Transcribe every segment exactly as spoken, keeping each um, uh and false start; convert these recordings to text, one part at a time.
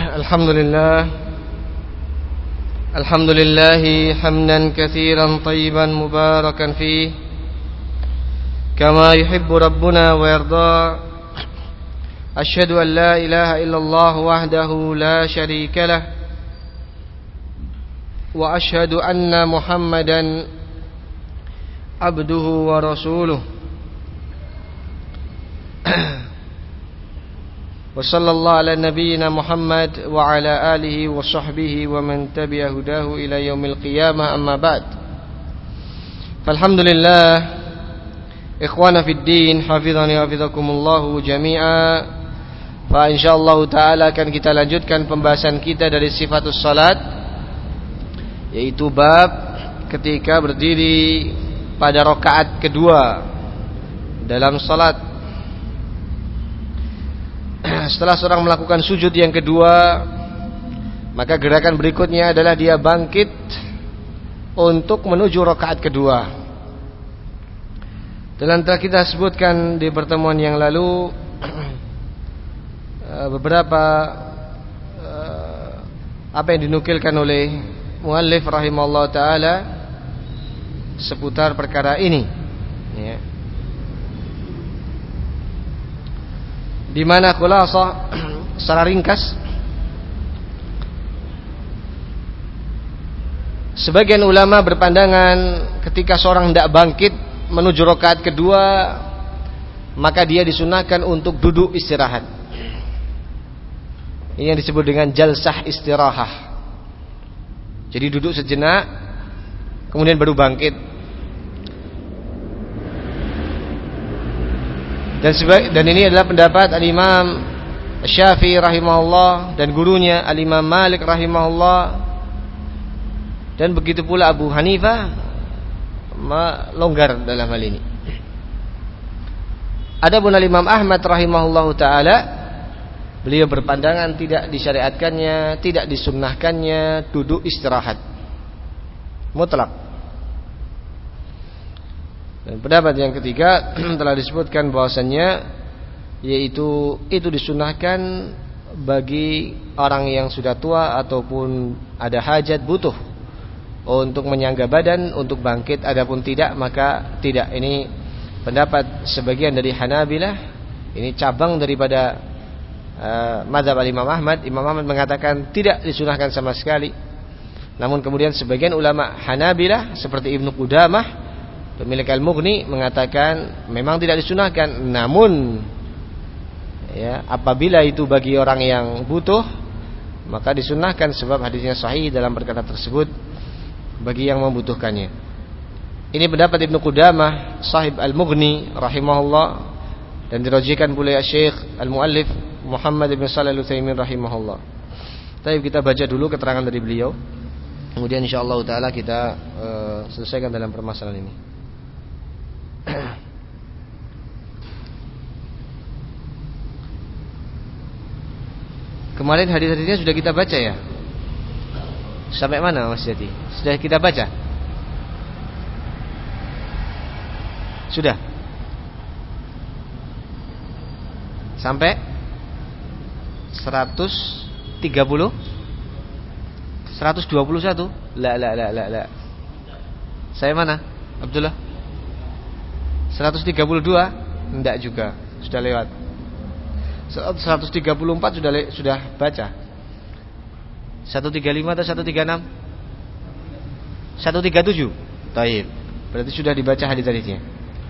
الحمد لله الحمد لله حمدا كثيرا طيبا مباركا فيه كما يحب ربنا ويرضى. أشهد أن لا إله إلا الله وحده لا شريك له وأشهد أن محمدا عبده ورسوله وصلى الله على نبينا محمد وعلى آله وصحبه ومن تبع هداه إلى يوم القيامة. أما بعد، فالحمد لله إخوانا في الدين حفظني وحفظكم الله جميعا. Insyaallah ta'ala akan kita lanjutkan pembahasan kita dari sifatus salat, yaitu bab ketika berdiri pada rakaat kedua dalam salat. Setelah seorang melakukan sujud yang kedua, maka gerakan berikutnya adalah dia bangkit untuk menuju rakaat kedua. Dan telah kita sebutkan di pertemuan yang lalu beberapa apa yang dinukilkan oleh muallif rahimahullah ta'ala seputar perkara ini, ya. Di mana khulasah secara ringkas, sebagian ulama berpandangan ketika seorang hendak bangkit menuju rakaat kedua, maka dia disunahkan untuk duduk istirahat. Ini yang disebut dengan jalsah istirahah. Jadi duduk sejenak, kemudian baru bangkit. Dan sebagai, dan ini adalah pendapat Al-Imam Syafi'i rahimahullah dan gurunya Al-Imam Malik rahimahullah, dan begitu pula Abu Hanifah longgar dalam hal ini. Adapun Al-Imam Ahmad rahimahullah ta'ala, beliau berpandangan tidak disyariatkannya, tidak disunnahkannya duduk istirahat mutlak. Dan pendapat yang ketiga telah disebutkan bahwasannya yaitu itu disunahkan bagi orang yang sudah tua ataupun ada hajat butuh untuk menyangga badan untuk bangkit. Adapun tidak, maka tidak. Ini pendapat sebagian dari Hanabilah, ini cabang daripada uh, mazhab Imam Ahmad. Imam Ahmad mengatakan tidak disunahkan sama sekali. Namun kemudian sebagian ulama Hanabilah seperti Ibnu Qudamah, pemilik Al-Mughni, mengatakan memang tidak disunahkan. Namun ya, apabila itu bagi orang yang butuh, maka disunahkan sebab hadisnya sahih dalam perkara tersebut bagi yang membutuhkannya. Ini pendapat Ibnu Qudamah sahib Al-Mughni rahimahullah, dan dirajikan pula Syekh Al-Muallif Muhammad bin Shalih Al-Utsaimin rahimahullah. Tapi kita baca dulu keterangan dari beliau, kemudian insyaallah taala kita uh, selesaikan dalam permasalahan ini. Kemarin hadis-hadisnya sudah kita baca ya. Sampai mana Mas Jati? Sudah kita baca? Sudah. Sampai seratus tiga puluh, seratus dua puluh satu. La la la la la. Saya mana? Abdullah. seratus tiga puluh dua? Enggak juga, sudah lewat. seratus tiga puluh empat sudah le, sudah baca. seratus tiga puluh lima atau seratus tiga puluh enam? seratus tiga puluh tujuh. Baik. Berarti sudah dibaca hadis-hadisnya.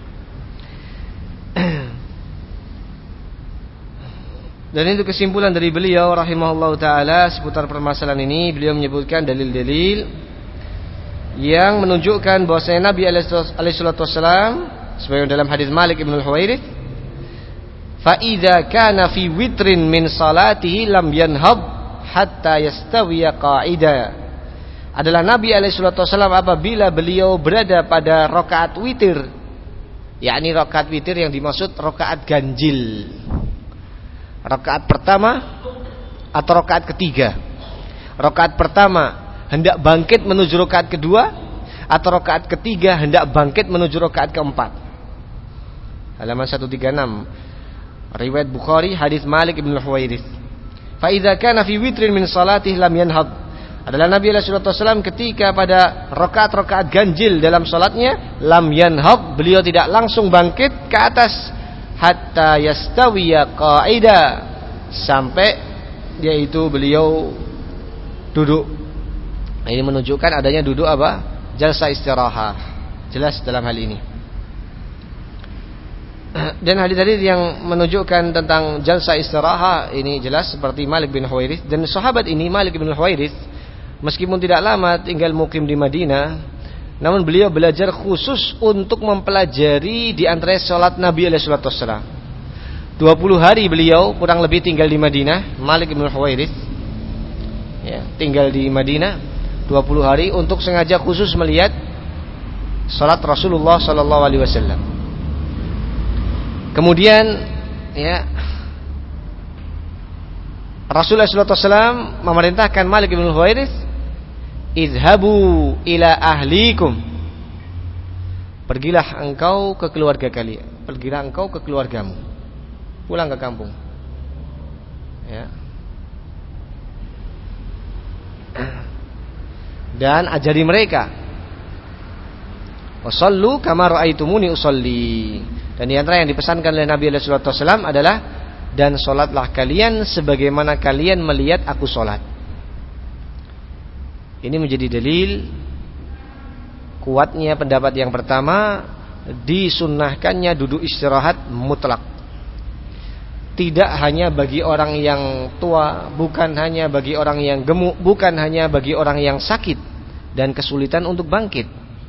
Dan itu kesimpulan dari beliau rahimahullah ta'ala seputar permasalahan ini. Beliau menyebutkan dalil-dalil yang menunjukkan bahwasanya Nabi alaihi salatu wasallam, sebagaimana dalam hadis Malik ibn al-Huwairits, fa idza kana fi witrin min salatihi lam yanhab hatta yastawiya qa'ida. Adalah Nabi alaihi salatu wasallam apabila beliau berada pada rakaat witir, yakni rakaat witir yang dimaksud rakaat ganjil, rakaat pertama atau rakaat ketiga. Rakaat pertama hendak bangkit menuju rakaat kedua, atau rakaat ketiga hendak bangkit menuju rakaat keempat. Halaman seratus tiga puluh enam, riwayat Bukhari, hadis Malik bin Huwairits. Fa idza kana fi witrin min salatih lam yanhad. Adalah Nabi alaihi salatu wasallam ketika pada rakaat-rakaat ganjil dalam salatnya, lam yanhad, beliau tidak langsung bangkit ke atas hatta yastawiya qa'ida, sampai yaitu beliau duduk. Ini menunjukkan adanya duduk apa? Jalsa istirahat. Jelas dalam hal ini. Dan hadis-hadis yang menunjukkan tentang jalsa istirahat ini jelas seperti Malik bin Huwairits. Dan sahabat ini Malik bin Huwairits, meskipun tidak lama tinggal mukim di Madinah, namun beliau belajar khusus untuk mempelajari di antara salat Nabi alaihi salatu wasallam. dua puluh hari beliau kurang lebih tinggal di Madinah, Malik bin Huwairits. Ya, tinggal di Madinah dua puluh hari untuk sengaja khusus melihat salat Rasulullah sallallahu alaihi wasallam. Kemudian ya, Rasulullah sallallahu alaihi wasallam memerintahkan Malik bin Huwairits, "Idhabu ila ahlikum." Pergilah engkau ke keluarga kalian. Pergilah engkau ke keluargamu. Pulang ke kampung. Ya. Dan ajari mereka, "Wassallu kama ra'aitumuni usolli." Dan di antara yang dipesankan oleh Nabi alaihi salatu wasallam adalah, dan salatlah kalian sebagaimana kalian melihat aku salat. Ini menjadi dalil kuatnya pendapat yang pertama, disunnahkannya duduk istirahat mutlak. Tidak hanya bagi orang yang tua, bukan hanya bagi orang yang gemuk, bukan hanya bagi orang yang sakit dan kesulitan untuk bangkit,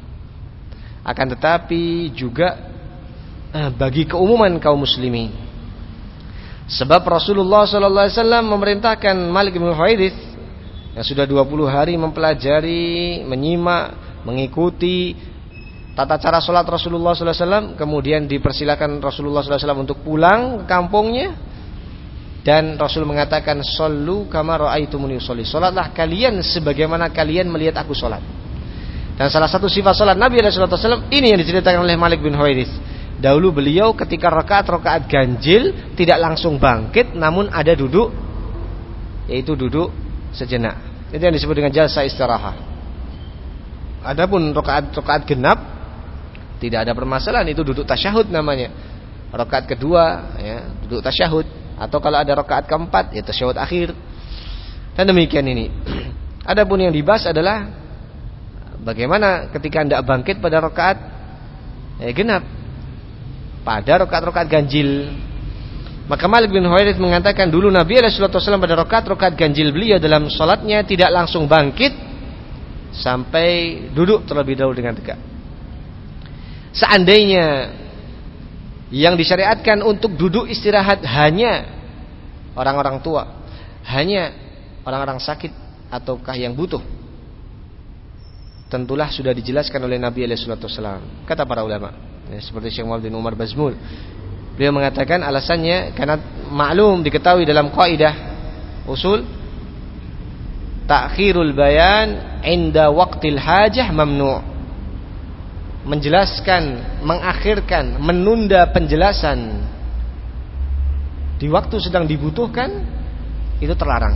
akan tetapi juga bagi keumuman kaum muslimin. Sebab Rasulullah sallallahu alaihi wasallam memerintahkan Malik bin Huwairits yang sudah dua puluh hari mempelajari, menyimak, mengikuti tata cara sholat Rasulullah sallallahu alaihi wasallam, kemudian dipersilakan Rasulullah sallallahu alaihi wasallam untuk pulang ke kampungnya, dan Rasul mengatakan, "Shallu kama ra'aitumuni usolli." Salatlah kalian sebagaimana kalian melihat aku salat. Dan salah satu sifat salat Nabi sallallahu alaihi wasallam ini yang diceritakan oleh Malik bin Huwairits. Dahulu beliau ketika rakaat-rakaat ganjil tidak langsung bangkit, namun ada duduk, yaitu duduk sejenak. Itu yang disebut dengan jalsa istirahat. Adapun rakaat-rakaat genap tidak ada permasalahan, itu duduk tasyahud namanya. Rakaat kedua ya, duduk tasyahud, atau kalau ada rakaat keempat ya tasyahud akhir. Dan demikian ini. Adapun yang dibahas adalah bagaimana ketika Anda bangkit pada rakaat ya, genap, pada rakaat-rakaat ganjil. Maka Malik bin Huwairits mengatakan, dulu Nabi alaihi salatu wasallam pada rakaat-rakaat ganjil beliau dalam salatnya tidak langsung bangkit sampai duduk terlebih dahulu dengan tegak. Seandainya yang disyariatkan untuk duduk istirahat hanya orang-orang tua, hanya orang-orang sakit ataukah yang butuh, tentulah sudah dijelaskan oleh Nabi alaihi salatu wasallam. Kata para ulama, ya, seperti Syekh Muhammad bin Umar Bazmul, beliau mengatakan alasannya karena maklum diketahui dalam kaidah usul, ta'khirul bayan inda waqtil hajah mamnu'. Menjelaskan, mengakhirkan, menunda penjelasan di waktu sedang dibutuhkan itu terlarang.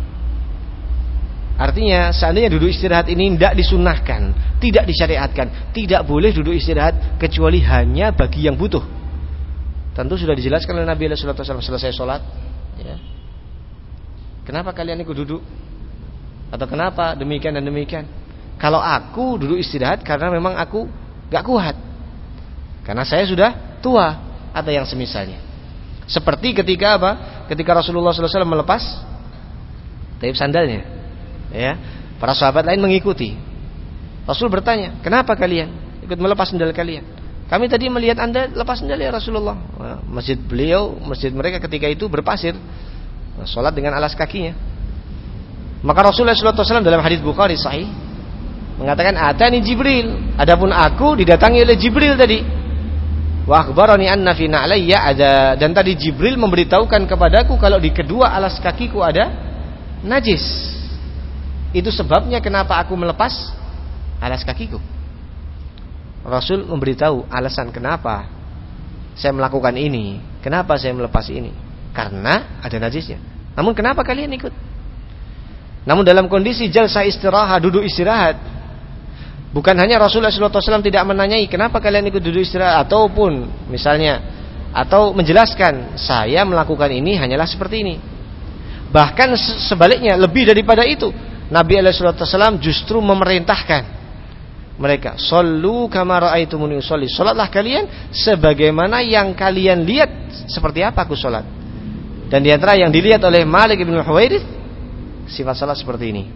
Artinya seandainya duduk istirahat ini tidak disunnahkan, tidak disyariatkan, tidak boleh duduk istirahat kecuali hanya bagi yang butuh. Tentu sudah dijelaskan oleh Nabi sallallahu alaihi wasallam selesai sholat ya. Kenapa kalian ikut duduk? Atau kenapa demikian dan demikian? Kalau aku duduk istirahat karena memang aku gak kuat, karena saya sudah tua, atau yang semisalnya. Seperti ketika apa? Ketika Rasulullah sallallahu alaihi wasallam melepas taib sandalnya, ya, para sahabat lain mengikuti. Rasul bertanya, kenapa kalian ikut melepas sandal kalian? Kami tadi melihat anda lepas sandal ya Rasulullah. Masjid beliau, masjid mereka ketika itu berpasir, sholat dengan alas kakinya. Maka Rasulullah sallallahu alaihi wasallam dalam hadis Bukhari sahih mengatakan, atani Jibril, adapun aku didatangi oleh Jibril tadi. Wa akhbarani anna fi na'layya ada, dan tadi Jibril memberitahukan kepadaku kalau di kedua alas kakiku ada najis. Itu sebabnya kenapa aku melepas alas kakiku. Rasul memberitahu alasan kenapa saya melakukan ini, kenapa saya melepas ini, karena ada najisnya. Namun kenapa kalian ikut? Namun dalam kondisi jalsah istirahat, duduk istirahat, bukan hanya Rasulullah shallallahu alaihi wasallam tidak menanyai kenapa kalian ikut duduk istirahat, ataupun misalnya atau menjelaskan saya melakukan ini hanyalah seperti ini. Bahkan sebaliknya, lebih daripada itu, Nabi alaihi wasallam justru memerintahkan mereka, "Shallu kama ra'aitumuni usolli." Salatlah kalian sebagaimana yang kalian lihat seperti apa aku salat. Dan di antara yang dilihat oleh Malik bin Huwairits, sifat salat seperti ini.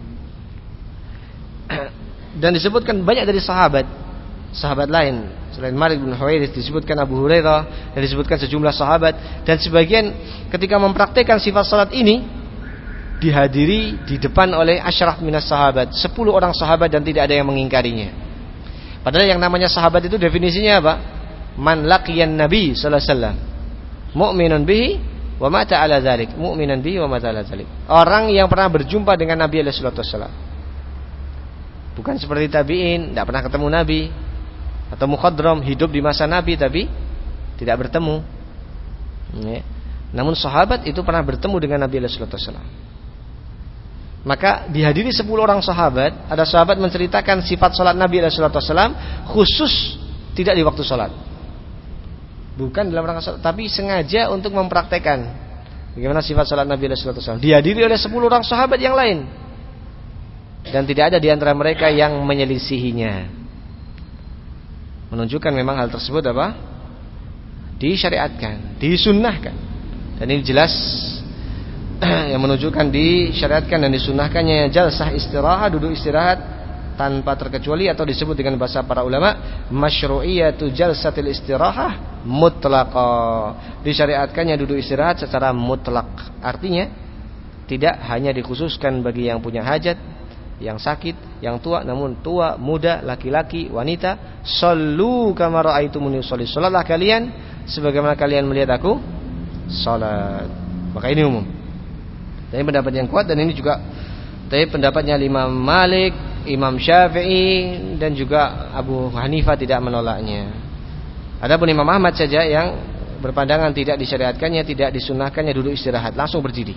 Dan disebutkan banyak dari sahabat, sahabat lain selain Malik bin Huwairits, disebutkan Abu Hurairah, dan disebutkan sejumlah sahabat, dan sebagian ketika mempraktikkan sifat salat ini dihadiri di depan oleh asyraf minas sahabat, sepuluh orang sahabat, dan tidak ada yang mengingkarinya. Padahal yang namanya sahabat itu definisinya apa? Man laqiyan Nabi sallallahu alaihi wasallam mu'minun bihi wa mata ala dzalik, mu'minan bihi wa mata ala dzalik. Orang yang pernah berjumpa dengan Nabi alaihi wasallam. Bukan seperti tabi'in, tidak pernah ketemu Nabi, atau mukhadram, hidup di masa Nabi tapi tidak bertemu. Ya. Namun sahabat itu pernah bertemu dengan Nabi alaihi wasallam. Maka dihadiri sepuluh orang sahabat, ada sahabat menceritakan sifat salat Nabi alaihi wasallam khusus tidak di waktu salat. Bukan dalam rangka salat, tapi sengaja untuk mempraktekkan bagaimana sifat salat Nabi alaihi wasallam. Dihadiri oleh sepuluh orang sahabat yang lain. Dan tidak ada di antara mereka yang menyelisihinya. Menunjukkan memang hal tersebut apa? Disyariatkan, disunnahkan. Dan ini jelas yang menunjukkan disyariatkan dan disunnahkannya jalsah istirahat, duduk istirahat tanpa terkecuali, atau disebut dengan bahasa para ulama masyru'iyatu jalsatil istirahah mutlaqah. Disyariatkannya duduk istirahat secara mutlak. Artinya tidak hanya dikhususkan bagi yang punya hajat, yang sakit, yang tua, namun tua, muda, laki-laki, wanita. Shallu kama ra'aitumuni usolli. Salatlah kalian sebagaimana kalian melihat aku salat. Maka ini umum. Ini pendapat yang kuat, dan ini juga tapi pendapatnya Imam Malik, Imam Syafi'i, dan juga Abu Hanifah tidak menolaknya. Adapun Imam Ahmad saja yang berpandangan tidak disyariatkannya, tidak disunnahkannya duduk istirahat, langsung berdiri.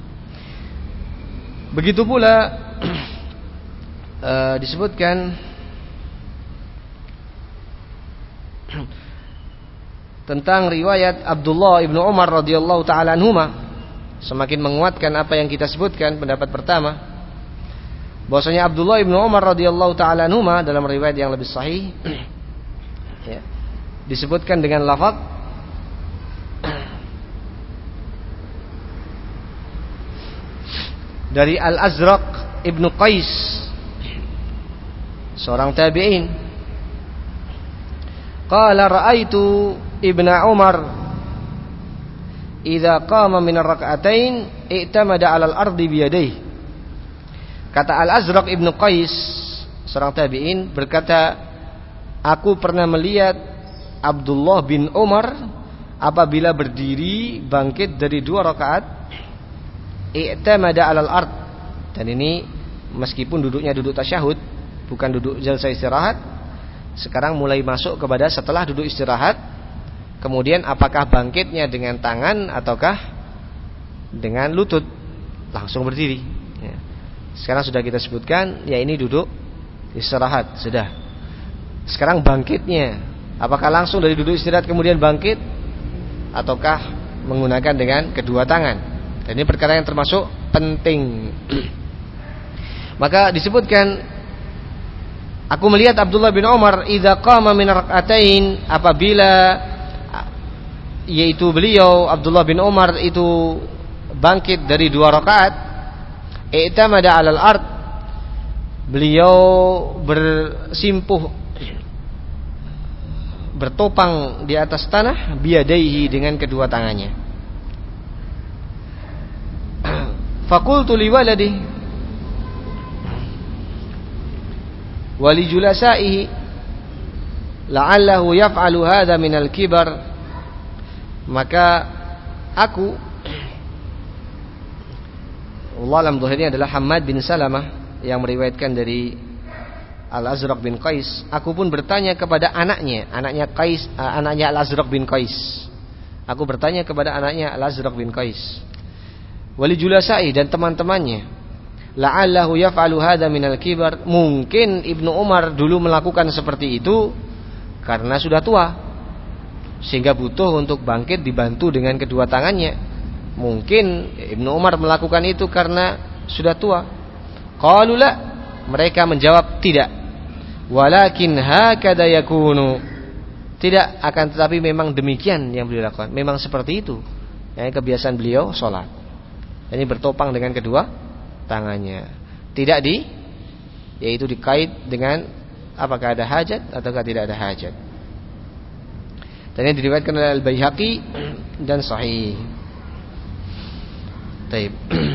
Begitu pula uh, disebutkan tentang riwayat Abdullah ibnu Umar radhiyallahu taala anhuma, semakin menguatkan apa yang kita sebutkan pendapat pertama, bahwasanya Abdullah ibnu Umar radhiyallahu taala anhuma dalam riwayat yang lebih sahih ya, disebutkan dengan lafaz dari Al-Azraq ibnu Qais, seorang tabi'in, qala ra'aitu ibna Umar idza qama min ar-rak'atain i'tamada 'ala al-ardi biyadayhi. Kata Al-Azraq ibnu Qais, seorang tabi'in, berkata, aku pernah melihat Abdullah bin Umar apabila berdiri bangkit dari dua rakaat i'tamada 'ala al-ard. Dan ini meskipun duduknya duduk tasyahud, bukan duduk jalsah istirahat. Sekarang mulai masuk kepada setelah duduk istirahat, kemudian apakah bangkitnya dengan tangan ataukah dengan lutut, langsung berdiri ya. Sekarang sudah kita sebutkan, ya ini duduk istirahat sudah. Sekarang bangkitnya, apakah langsung dari duduk istirahat kemudian bangkit, ataukah menggunakan dengan kedua tangan. Dan ini perkara yang termasuk penting. Maka disebutkan, aku melihat Abdullah bin Umar idza qama min rak'atain, apabila yaitu beliau Abdullah bin Umar itu bangkit dari dua rakaat, i'tamada 'alal ard, beliau bersimpuh, bertopang di atas tanah, biyadaihi, dengan kedua tangannya. Faqultu li waladi wa li julasaihi la'allahu yaf'alu hadha minal kibar. Maka aku, Allah alam zahirnya adalah Hammad bin Salamah yang meriwayatkan dari Al-Azraq bin Qais, aku pun bertanya kepada anaknya, anaknya Qais, anaknya Al-Azraq bin Qais. Aku bertanya kepada anaknya Al-Azraq bin Qais, wali julasai dan teman-temannya. La'allahu yaf'alu hadza minal kibar. Mungkin Ibnu Umar dulu melakukan seperti itu karena sudah tua, sehingga butuh untuk bangkit dibantu dengan kedua tangannya. Mungkin Ibnu Umar melakukan itu karena sudah tua. Qalu la, mereka menjawab tidak. Walakin hakada yakunu, tidak, akan tetapi memang demikian yang beliau lakukan. Memang seperti itu yang kebiasaan beliau sholat. Ini bertopang dengan kedua tangannya. Tidak di, yaitu dikait dengan apakah ada hajat ataukah tidak ada hajat. Dan ini diriwayatkan oleh Al-Baihaqi dan sahih. Taib.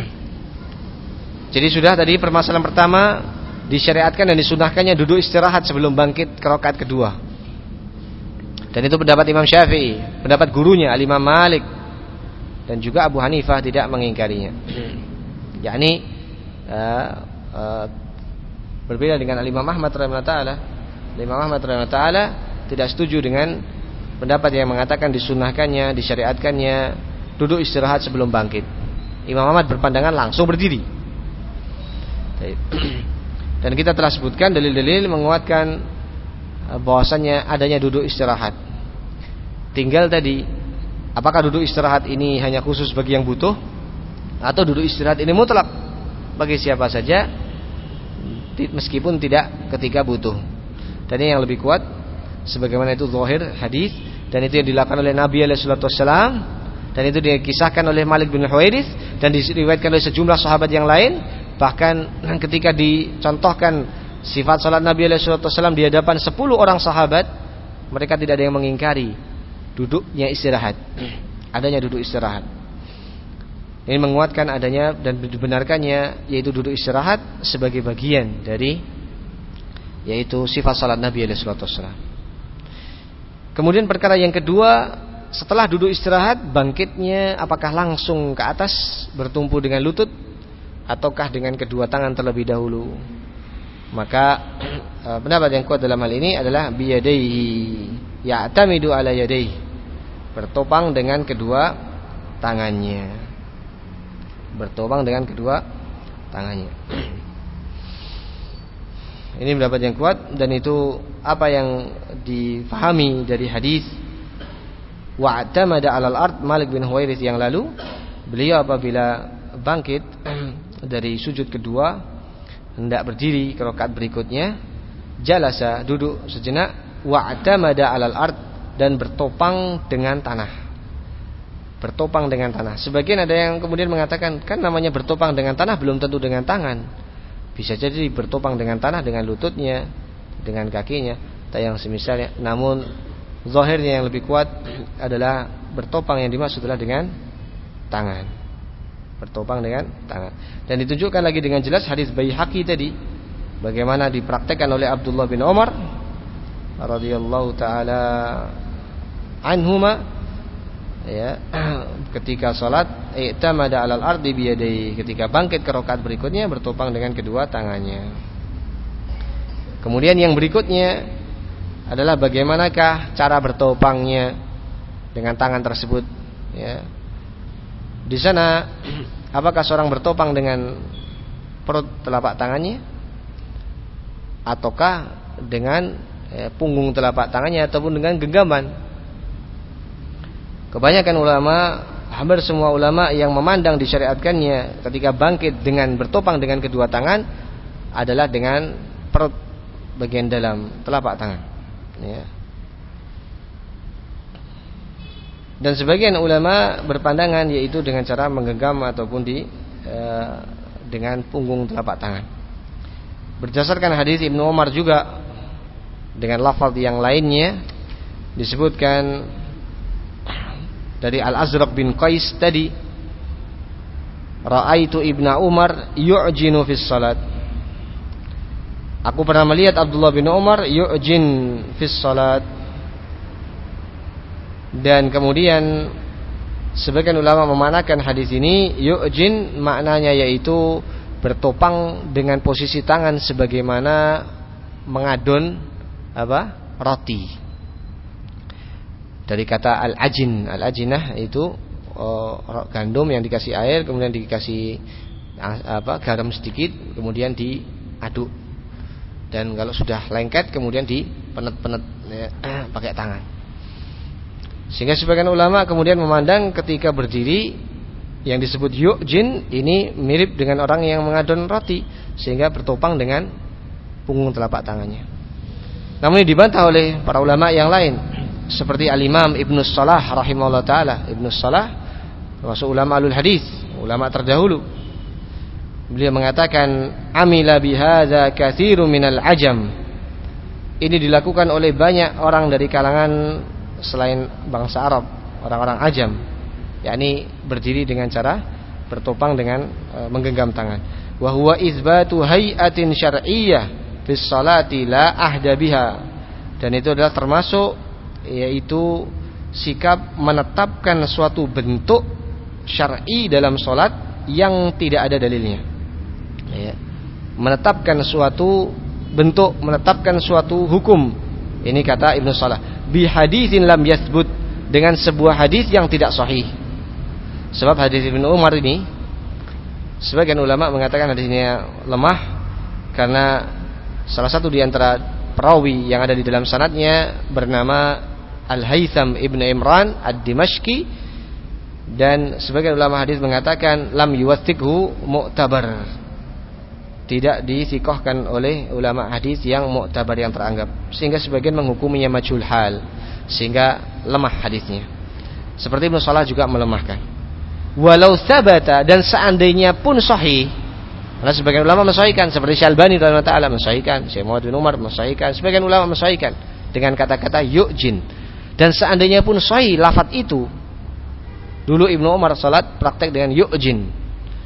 Jadi sudah tadi permasalahan pertama, disyariatkan dan disunahkannya duduk istirahat sebelum bangkit ke rakaat kedua. Dan itu pendapat Imam Syafi'i, pendapat gurunya Al-Imam Malik, dan juga Abu Hanifah tidak mengingkarinya. Yakni uh, uh, berbeda dengan Al-Imam Ahmad rahimahullah taala. Al-Imam Ahmad rahimahullah taala tidak setuju dengan pendapat yang mengatakan disunahkannya, disyariatkannya duduk istirahat sebelum bangkit. Imam Ahmad berpandangan langsung berdiri. Dan kita telah sebutkan dalil-dalil menguatkan bahwasannya adanya duduk istirahat. Tinggal tadi, apakah duduk istirahat ini hanya khusus bagi yang butuh, atau duduk istirahat ini mutlak bagi siapa saja meskipun tidak ketika butuh. Dan ini yang lebih kuat, sebagaimana itu zahir hadis, dan itu yang dilakukan oleh Nabi alaihi salatu wasallam, dan itu dikisahkan oleh Malik bin Huwairits dan diriwayatkan oleh sejumlah sahabat yang lain. Bahkan ketika dicontohkan sifat salat Nabi alaihi salatu wasallam di hadapan sepuluh orang sahabat, mereka tidak ada yang mengingkari duduknya istirahat. Adanya duduk istirahat. Ini menguatkan adanya dan dibenarkannya yaitu duduk istirahat sebagai bagian dari yaitu sifat salat Nabi alaihi salatu wasallam. Kemudian perkara yang kedua, setelah duduk istirahat, bangkitnya apakah langsung ke atas bertumpu dengan lutut ataukah dengan kedua tangan terlebih dahulu? Maka pendapat yang kuat dalam hal ini adalah biyadaihi, ya'tamidu ala yadaihi, bertopang dengan kedua tangannya. Bertopang dengan kedua tangannya. Ini pendapat yang kuat, dan itu apa yang difahami dari hadis wa'tamada 'alal ard Malik bin Huwairits yang lalu. Beliau apabila bangkit dari sujud kedua hendak berdiri ke rakaat berikutnya, jalasa, duduk sejenak, wa'tamada 'alal ard, dan bertopang dengan tanah. Bertopang dengan tanah. Sebagian ada yang kemudian mengatakan, kan namanya bertopang dengan tanah belum tentu dengan tangan. Bisa jadi bertopang dengan tanah dengan lututnya, dengan kakinya, atau yang semisalnya. Namun zahirnya yang lebih kuat adalah bertopang yang dimaksud adalah dengan tangan. Bertopang dengan tangan. Dan ditunjukkan lagi dengan jelas hadis Baihaqi tadi, bagaimana dipraktekkan oleh Abdullah bin Umar radhiyallahu taala anhuma, ya, ketika salat i'tamada 'alal ardi biyadaihi, ketika bangkit ke rakaat berikutnya bertopang dengan kedua tangannya. Kemudian yang berikutnya adalah bagaimanakah cara bertopangnya dengan tangan tersebut, ya. Di sana apakah seorang bertopang dengan perut telapak tangannya ataukah dengan ya, punggung telapak tangannya ataupun dengan genggaman? Kebanyakan ulama, hampir semua ulama yang memandang disyariatkannya ketika bangkit dengan bertopang dengan kedua tangan adalah dengan perut bagian dalam telapak tangan, ya. Dan sebagian ulama berpandangan yaitu dengan cara menggenggam ataupun di e, dengan punggung telapak tangan. Berdasarkan hadis Ibnu Umar juga dengan lafaz yang lainnya disebutkan dari Al-Azraq bin Qais tadi, ra'aitu Ibnu Umar yu'jinu fis salat. Aku pernah melihat Abdullah bin Umar yu'jin fis salat. Dan kemudian sebagian ulama memanakan hadis ini yu'jin maknanya yaitu bertopang dengan posisi tangan sebagaimana mengadon apa? Roti. Dari kata al-ajin, al-ajinah itu uh, gandum yang dikasih air, kemudian dikasih uh, apa garam sedikit, kemudian diaduk. Dan kalau sudah lengket kemudian dipenet-penet ya, pakai tangan. Sehingga sebagian ulama kemudian memandang ketika berdiri yang disebut yu'jin ini mirip dengan orang yang mengadon roti, sehingga bertopang dengan punggung telapak tangannya. Namun ini dibantah oleh para ulama yang lain, seperti Al-Imam Ibnu Shalah rahimahullah taala. Ibnu Shalah termasuk ulama alul hadis, ulama terdahulu. Beliau mengatakan, amila bihadza katsirun minal ajam. Ini dilakukan oleh banyak orang dari kalangan selain bangsa Arab, orang-orang ajam, yakni berdiri dengan cara bertopang dengan e, menggenggam tangan. Wa huwa itsbatu hay'atin syar'iyyah fis salati la ahda biha. Dan itu adalah termasuk yaitu sikap menetapkan suatu bentuk syar'i dalam salat yang tidak ada dalilnya. Ya. Menetapkan suatu bentuk, menetapkan suatu hukum. Ini kata Ibnu Shalah. Bi haditsin lam yathbut, dengan sebuah hadis yang tidak sahih. Sebab hadis Ibnu Umar ini sebagian ulama mengatakan hadisnya lemah karena salah satu di antara perawi yang ada di dalam sanadnya bernama Al-Haytham Ibnu Imran Ad-Dimashqi, dan sebagian ulama hadis mengatakan lam yuwathiqhu mu'tabar, tidak disikohkan oleh ulama hadis yang mu'tabar, yang teranggap, sehingga sebagian menghukuminya majhul hal, sehingga lemah hadisnya. Seperti Ibnu Shalah juga melemahkan. Walau sabata, dan seandainya pun sahih, karena sebagian ulama mensahihkan, seperti Syalbani radhiyallahu taala mensahihkan, Syekh Muhammad bin Umar mensahihkan, sebagian ulama mensahihkan dengan kata-kata yu'jin. Dan seandainya pun sahih lafaz itu, dulu Ibnu Umar salat praktek dengan yu'jin,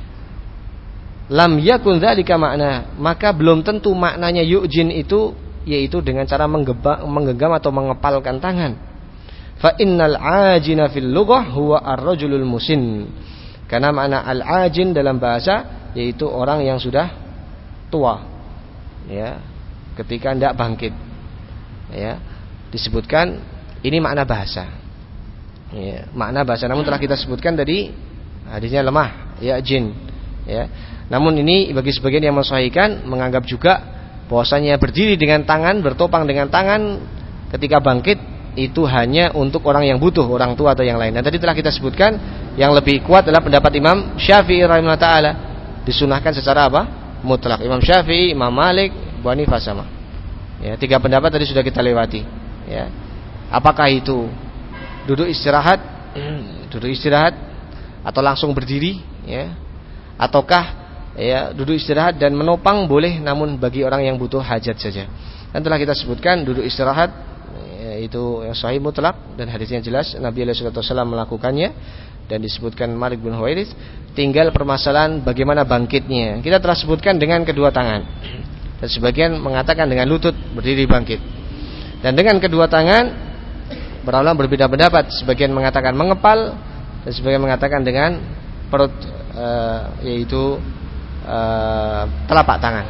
lam yakun dzalika makna, maka belum tentu maknanya yu'jin itu yaitu dengan cara menggenggam atau mengepalkan tangan. Fa innal ajina fil lughah huwa ar-rajulul musin. Karena makna al-ajin dalam bahasa yaitu orang yang sudah tua, ya, ketika hendak bangkit, ya, disebutkan ini makna bahasa, ya, makna bahasa. Namun telah kita sebutkan tadi hadisnya lemah, ya, jin, ya. Namun ini bagi sebagian yang mensahihkan menganggap juga bahwasanya berdiri dengan tangan, bertopang dengan tangan ketika bangkit itu hanya untuk orang yang butuh, orang tua atau yang lain. Dan tadi telah kita sebutkan yang lebih kuat adalah pendapat Imam Syafi'i rahimahullah taala, disunahkan secara apa? Mutlak. Imam Syafi'i, Imam Malik, Abu Hanifah sama. Ya, tiga pendapat tadi sudah kita lewati. Ya. Apakah itu duduk istirahat, duduk istirahat atau langsung berdiri, ya? Ataukah ya duduk istirahat dan menopang boleh, namun bagi orang yang butuh hajat saja. Dan telah kita sebutkan duduk istirahat ya, itu yang sahih mutlak, dan hadisnya jelas Nabi alaihi wasallam melakukannya, dan disebutkan Malik bin Huwairis. Tinggal permasalahan bagaimana bangkitnya. Kita telah sebutkan dengan kedua tangan, dan sebagian mengatakan dengan lutut berdiri bangkit, dan dengan kedua tangan berulama berbeda pendapat. Sebagian mengatakan mengepal, dan sebagian mengatakan dengan perut, uh, yaitu uh, telapak tangan.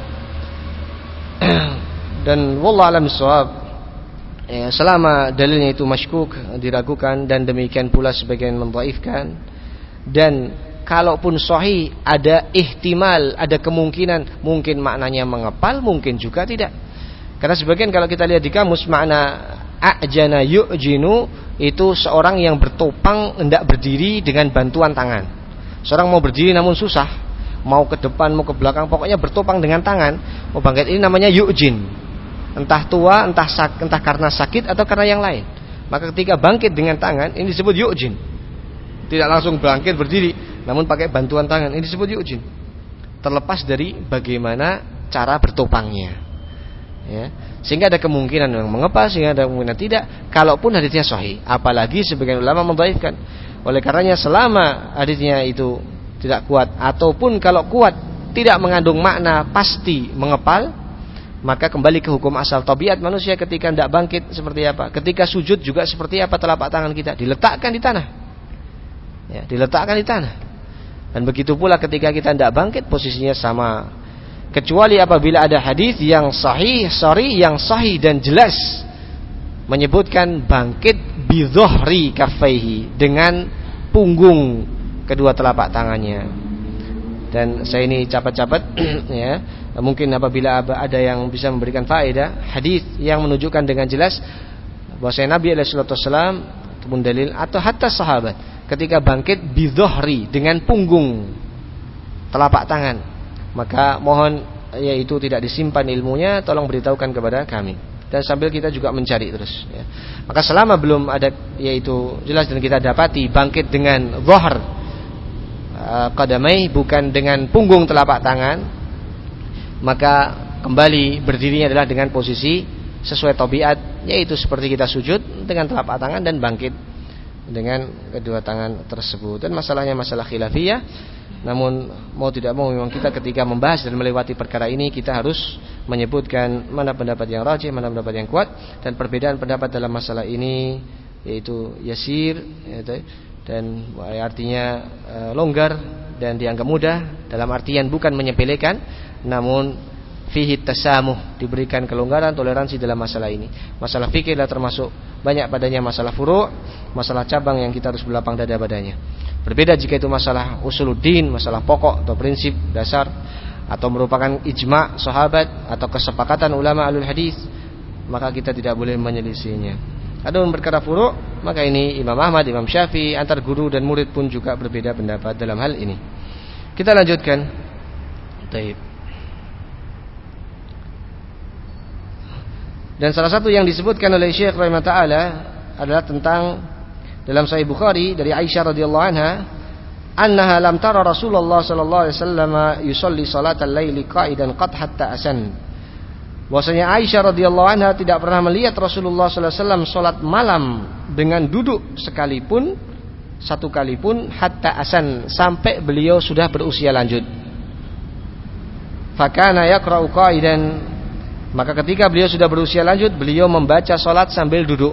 Dan wallahu a'lam bishawab, ya, selama dalilnya itu masykuk, diragukan, dan demikian pula sebagian mendhaifkan, dan kalaupun sahih ada ihtimal, ada kemungkinan mungkin maknanya mengepal, mungkin juga tidak. Karena sebagian kalau kita lihat di kamus, makna a'jana yu'jinu itu seorang yang bertopang hendak berdiri dengan bantuan tangan. Seorang mau berdiri namun susah, mau ke depan mau ke belakang, pokoknya bertopang dengan tangan, mau bangkit, ini namanya yu'jin. Entah tua, entah sak, entah karena sakit atau karena yang lain. Maka ketika bangkit dengan tangan, ini disebut yu'jin. Tidak langsung bangkit berdiri, namun pakai bantuan tangan, ini disebut yu'jin. Terlepas dari bagaimana cara bertopangnya, ya. Sehingga ada kemungkinan yang mengepal, sehingga ada kemungkinan tidak. Kalaupun hadisnya sahih, apalagi sebagian ulama mendhaifkan. Oleh karenanya selama hadisnya itu tidak kuat, ataupun kalau kuat tidak mengandung makna pasti mengepal, maka kembali ke hukum asal tabiat manusia ketika hendak bangkit seperti apa, ketika sujud juga seperti apa, telapak tangan kita diletakkan di tanah, ya, diletakkan di tanah. Dan begitu pula ketika kita hendak bangkit posisinya sama, kecuali apabila ada hadis yang sahih, sahih yang sahih dan jelas menyebutkan bangkit bi dhuhri kaffaihi, dengan punggung kedua telapak tangannya. Dan saya ini capat-capat ya, mungkin apabila ada yang bisa memberikan faedah hadis yang menunjukkan dengan jelas bahwa Nabi alaihi salatu wasallam ataupun dalil atau hatta sahabat ketika bangkit bidhahri dengan punggung telapak tangan, maka mohon yaitu tidak disimpan ilmunya, tolong beritahukan kepada kami. Dan sambil kita juga mencari terus ya. Maka selama belum ada yaitu jelas dan kita dapati bangkit dengan dhahr uh, qadamai bukan dengan punggung telapak tangan, maka kembali berdirinya adalah dengan posisi sesuai tabiat, yaitu seperti kita sujud dengan telapak tangan dan bangkit dengan kedua tangan tersebut. Dan masalahnya masalah khilafiyah. Namun mau tidak mau memang kita ketika membahas dan melewati perkara ini kita harus menyebutkan mana pendapat yang rajih, mana pendapat yang kuat, dan perbedaan pendapat dalam masalah ini yaitu yasir yaitu, dan artinya e, longgar dan dianggap mudah dalam artian bukan menyepelekan, namun fihi tasamuh, diberikan kelonggaran, toleransi dalam masalah ini. Masalah fikih adalah termasuk banyak padanya masalah furu', masalah cabang yang kita harus berlapang dada padanya. Berbeda jika itu masalah usuluddin, masalah pokok atau prinsip dasar, atau merupakan ijma' sahabat atau kesepakatan ulama alul hadis, maka kita tidak boleh menyelisihinya. Adapun perkara furu', maka ini Imam Ahmad, Imam Syafi'i, antar guru dan murid pun juga berbeda pendapat dalam hal ini. Kita lanjutkan. Baik. Dan salah satu yang disebutkan oleh Syekh rahimahullah taala adalah tentang dalam Sahih Bukhari dari Aisyah radhiyallahu anha, annaha lam tara Rasulullah sallallahu alaihi wasallam yusalli salatal laili qa'idan qad hatta asan. Bahwasanya Aisyah radhiyallahu anha tidak pernah melihat Rasulullah sallallahu alaihi wasallam salat malam dengan duduk sekalipun, satu kali pun, hatta asan, sampai beliau sudah berusia lanjut. Fakana yaqra'u qa'idan, maka ketika beliau sudah berusia lanjut, beliau membaca salat sambil duduk.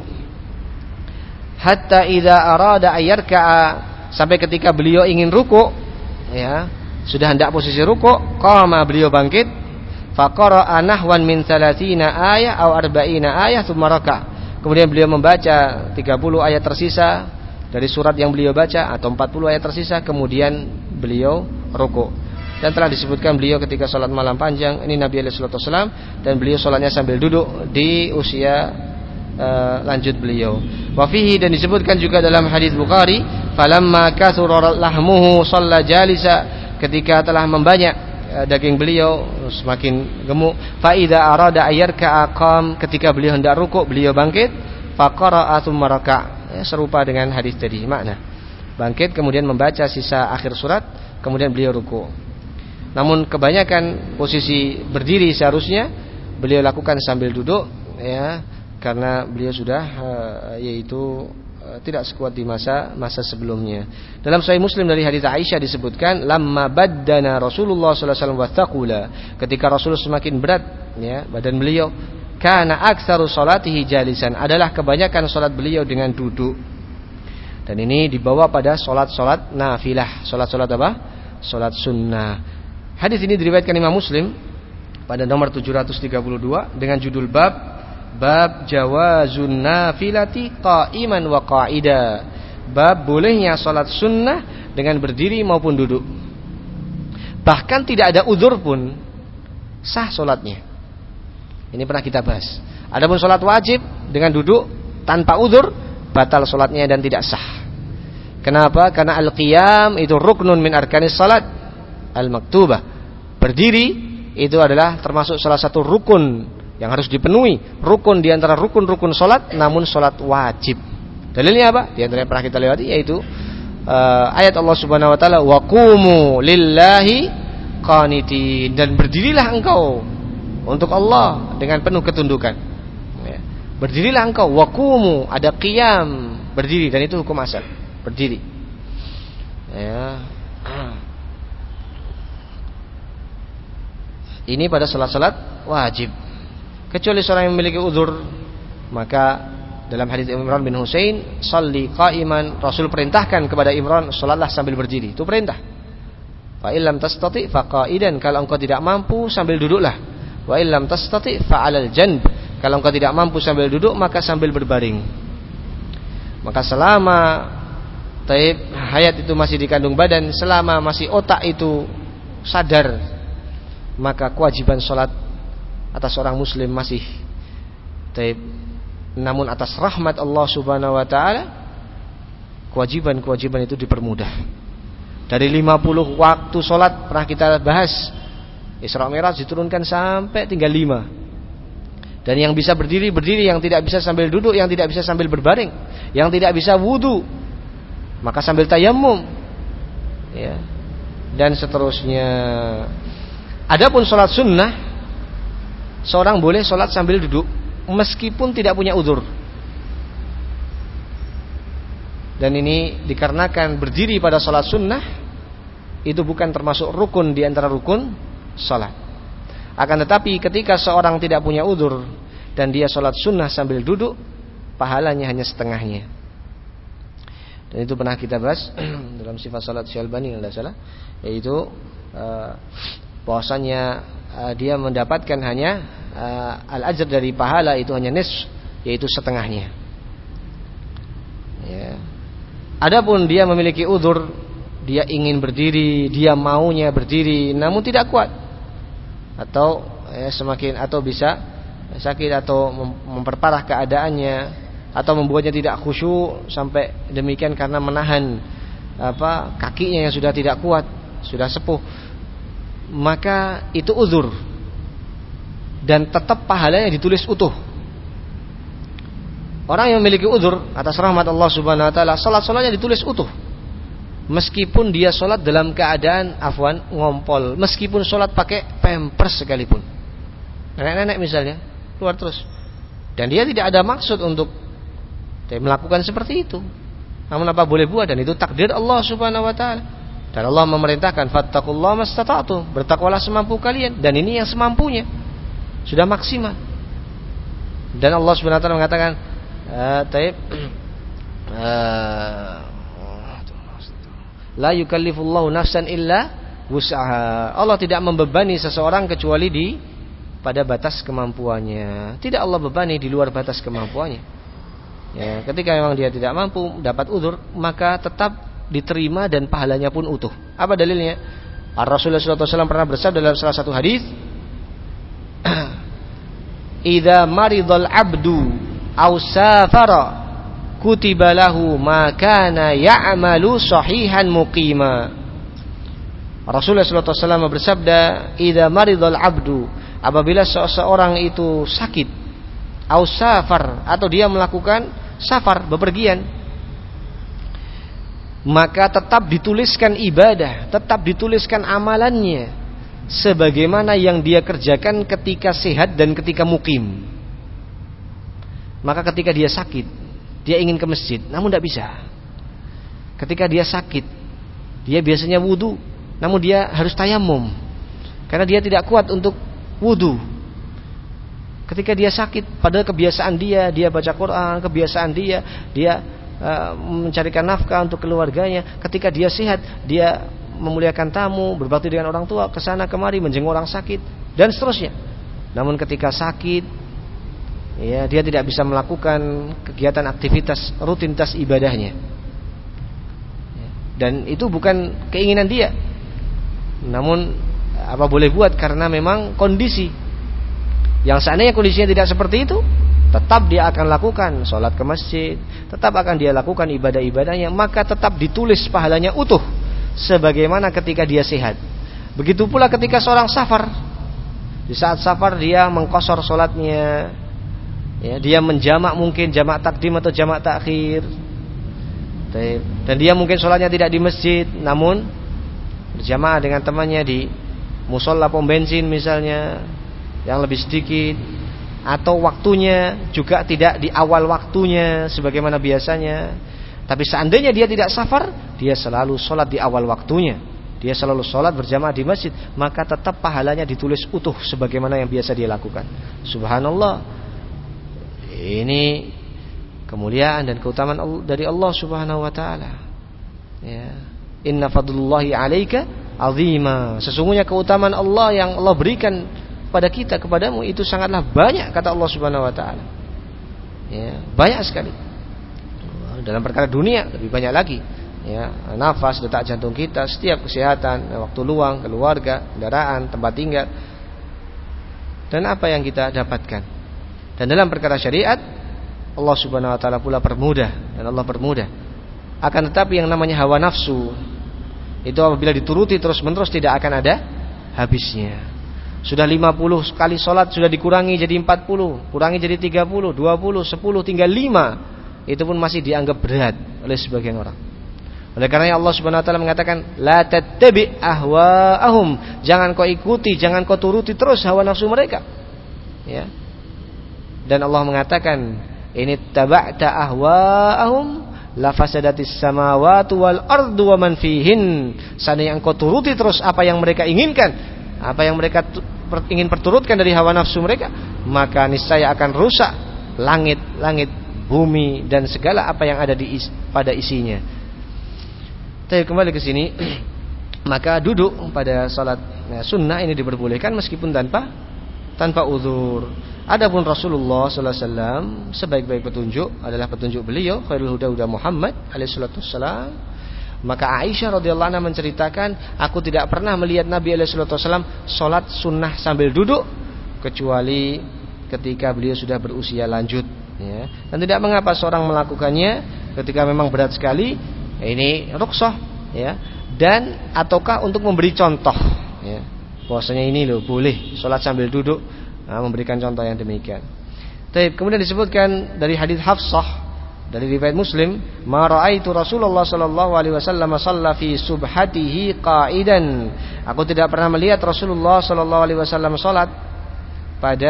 Hatta idza arada ayyarka'a, sampai ketika beliau ingin ruku, ya, sudah hendak posisi ruku, qama, beliau bangkit, faqara'a nahwan min thalathina ayah aw arba'ina ayah tsumma raka'. Kemudian beliau membaca tiga puluh ayat tersisa dari surat yang beliau baca atau empat puluh ayat tersisa, kemudian beliau ruku. Dan telah disebutkan beliau ketika salat malam panjang, ini Nabi alaihi salatu wasallam, dan beliau salatnya sambil duduk di usia Uh, lanjut beliau. Wa fihi, dan disebutkan juga dalam hadis Bukhari, falamma kathura lahmuhu shalla jalisa, ketika telah membanyak uh, daging beliau semakin gemuk, fa idza arada ayyarka aqam, ketika beliau hendak rukuk beliau bangkit, fa qara'a tsumma raka', ya, serupa dengan hadis tadi makna. Bangkit kemudian membaca sisa akhir surat, kemudian beliau rukuk. Namun kebanyakan posisi berdiri seharusnya beliau lakukan sambil duduk, ya, karena beliau sudah uh, yaitu uh, tidak sekuat di masa masa sebelumnya. Dalam Sahih Muslim dari hadits Aisyah disebutkan, lamma baddana Rasulullah sallallahu alaihi wasallam wa thaqula, ketika Rasul semakin berat, ya, badan beliau, kana aktsaru salatihi jalisan, adalah kebanyakan salat beliau dengan duduk. Dan ini dibawa pada salat-salat nafilah, salat-salat apa? Salat sunnah. Hadis ini diriwayatkan Imam Muslim pada nomor tujuh ratus tiga puluh dua dengan judul bab Bab jawazun nafilati qa'iman wa qa'ida. Bab bolehnya salat sunnah dengan berdiri maupun duduk. Bahkan tidak ada uzur pun sah salatnya. Ini pernah kita bahas. Adapun salat wajib dengan duduk tanpa uzur, batal salatnya dan tidak sah. Kenapa? Karena al-qiyam itu ruknun min arkanis salat al-maktubah. Berdiri itu adalah termasuk salah satu rukun yang harus dipenuhi, rukun di antara rukun-rukun salat, namun salat wajib. Dalilnya apa? Di antara yang pernah kita lewati yaitu uh, ayat Allah Subhanahu wa taala, wa qumu lillahi qanitin, dan berdirilah engkau untuk Allah dengan penuh ketundukan. Ya. Berdirilah engkau, wa qumu, ada qiyam, berdiri, dan itu hukum asal, berdiri. Ya. Ini pada salat-salat wajib. Kecuali seorang yang memiliki uzur, maka dalam hadis Imran bin Husain, salli qa'iman, Rasul perintahkan kepada Imran, salatlah sambil berdiri. Itu perintah. Fa illam tastati fa qa'idan, kalau engkau tidak mampu sambil duduklah. Wa illam tastati fa 'alal janb, kalau engkau tidak mampu sambil duduk maka sambil berbaring. Maka selama taib hayat itu masih di kandung badan, selama masih otak itu sadar, maka kewajiban sholat atas seorang muslim masih taib. Namun atas rahmat Allah subhanahu wa ta'ala, kewajiban-kewajiban itu dipermudah. Dari lima puluh waktu sholat pernah kita bahas, Isra Mi'raj diturunkan sampai tinggal lima. Dan yang bisa berdiri, berdiri. Yang tidak bisa sambil duduk, yang tidak bisa sambil berbaring, yang tidak bisa wudu, maka sambil tayammum, ya, dan seterusnya. Adapun sholat sunnah, seorang boleh sholat sambil duduk meskipun tidak punya udzur. Dan ini dikarenakan berdiri pada sholat sunnah itu bukan termasuk rukun di antara rukun sholat. Akan tetapi ketika seorang tidak punya udzur dan dia sholat sunnah sambil duduk, pahalanya hanya setengahnya. Dan itu pernah kita bahas dalam sifat salat Syalbani kalau tidak salah, yaitu uh, bahwasanya uh, dia mendapatkan hanya uh, al-ajr dari pahala itu hanya nisf, yaitu setengahnya. Ya. Adapun dia memiliki udzur, dia ingin berdiri, dia maunya berdiri, namun tidak kuat, atau ya, semakin atau bisa sakit atau memperparah keadaannya, atau membuatnya tidak khusyuk sampai demikian karena menahan apa kakinya yang sudah tidak kuat, sudah sepuh, maka itu uzur dan tetap pahalanya ditulis utuh. Orang yang memiliki uzur atas rahmat Allah subhanahu wa ta'ala, salat-salatnya ditulis utuh, meskipun dia salat dalam keadaan afwan ngompol, meskipun salat pakai pampers sekalipun. Nenek-nenek misalnya keluar terus, dan dia tidak ada maksud untuk dia melakukan seperti itu, namun apa boleh buat, dan itu takdir Allah subhanahu wa ta'ala. Dan Allah memerintahkan fattaqullaha mastata'tum, bertakwalah semampu kalian, dan ini yang semampunya, sudah maksimal. Dan Allah subhanahu wa ta'ala mengatakan uh, taib uh, la yukallifullahu nafsan illa wus'aha. Allah tidak membebani seseorang kecuali di pada batas kemampuannya. Tidak Allah bebani di luar batas kemampuannya. Ya, ketika memang dia tidak mampu, dapat udzur, maka tetap diterima dan pahalanya pun utuh. Apa dalilnya? Rasulullah shallallahu alaihi wasallam pernah bersabda dalam salah satu hadis, "Idza maridal abdu aw safara kutiba lahu ma kana ya'malu sahihan muqima." Rasulullah shallallahu alaihi wasallam bersabda, "Idza maridal abdu," apabila seseorang itu sakit, aw safar, atau dia melakukan safar, bepergian, maka tetap dituliskan ibadah, tetap dituliskan amalannya sebagaimana yang dia kerjakan ketika sehat dan ketika mukim. Maka ketika dia sakit, dia ingin ke masjid, namun tidak bisa. Ketika dia sakit, dia biasanya wudu, namun dia harus tayamum karena dia tidak kuat untuk wudu. Ketika dia sakit, padahal kebiasaan dia, dia baca Quran, kebiasaan dia, dia uh, mencarikan nafkah untuk keluarganya. Ketika dia sehat, dia memuliakan tamu, berbakti dengan orang tua, kesana kemari, menjenguk orang sakit, dan seterusnya. Namun ketika sakit, ya, dia tidak bisa melakukan kegiatan aktivitas rutinitas ibadahnya. Dan itu bukan keinginan dia, namun apa boleh buat, karena memang kondisi. Yang seandainya kondisinya tidak seperti itu, tetap dia akan lakukan sholat ke masjid, tetap akan dia lakukan ibadah-ibadahnya, maka tetap ditulis pahalanya utuh sebagaimana ketika dia sehat. Begitu pula ketika seorang safar, di saat safar dia mengqashar sholatnya, ya, dia menjamak, mungkin jamak takdim atau jamak takhir, dan dia mungkin sholatnya tidak di masjid, namun berjamaah dengan temannya di musola pom bensin misalnya, yang lebih sedikit, atau waktunya juga tidak di awal waktunya sebagaimana biasanya. Tapi seandainya dia tidak safar, dia selalu sholat di awal waktunya, dia selalu sholat berjamaah di masjid, maka tetap pahalanya ditulis utuh sebagaimana yang biasa dia lakukan. Subhanallah, ini kemuliaan dan keutamaan dari Allah subhanahu wa ta'ala, ya. Inna fadlullahi alaika azima, sesungguhnya keutamaan Allah yang Allah berikan pada kita, kepadamu, itu sangatlah banyak, kata Allah subhanahu wa ta'ala, ya, banyak sekali. Dalam perkara dunia lebih banyak lagi, ya, nafas, detak jantung kita, setiap kesehatan, waktu luang, keluarga, kendaraan, tempat tinggal, dan apa yang kita dapatkan. Dan dalam perkara syariat, Allah Subhanahu wa taala pula permudah, dan Allah permudah. Akan tetapi yang namanya hawa nafsu itu apabila dituruti terus-menerus tidak akan ada habisnya. Sudah lima puluh kali sholat sudah dikurangi jadi empat puluh, kurangi jadi tiga puluh, dua puluh, sepuluh, tinggal lima. Itu pun masih dianggap berat oleh sebagian orang. Oleh karena Allah Subhanahu wa taala mengatakan la tattabi ahwaahum, jangan kau ikuti, jangan kau turuti terus hawa nafsu mereka. Ya. Dan Allah mengatakan ini taba'ta ahwaahum la fasadatis samawati wal ardu wa man fihin. Seandainya engkau turuti terus apa yang mereka inginkan, apa yang mereka ingin perturutkan dari hawa nafsu mereka, maka niscaya akan rusak langit-langit, bumi, dan segala apa yang ada di is, pada isinya. Tapi kembali ke sini, maka duduk pada salat nah, sunnah ini diperbolehkan meskipun tanpa tanpa uzur. Adapun Rasulullah sallallahu alaihi wasallam sebaik-baik petunjuk adalah petunjuk beliau, khairul huda huda Muhammad alaihi salatu wassalam. Maka Aisyah radhiyallahu anha menceritakan, aku tidak pernah melihat Nabi alaihi salatu wassalam salat sunnah sambil duduk kecuali ketika beliau sudah berusia lanjut, ya. Dan tidak mengapa seorang melakukannya ketika memang berat sekali, ini rukhsah, ya. Dan ataukah untuk memberi contoh, ya. Bahwasanya ini loh boleh salat sambil duduk. Nah, memberikan contoh yang demikian. Taib. Kemudian disebutkan dari hadis Hafsah dari riwayat Muslim, ma raaitu Rasulullah sallallahu alaihi wasallam shalla fi subhatihi qa'idan. Aku tidak pernah melihat Rasulullah sallallahu alaihi wasallam salat pada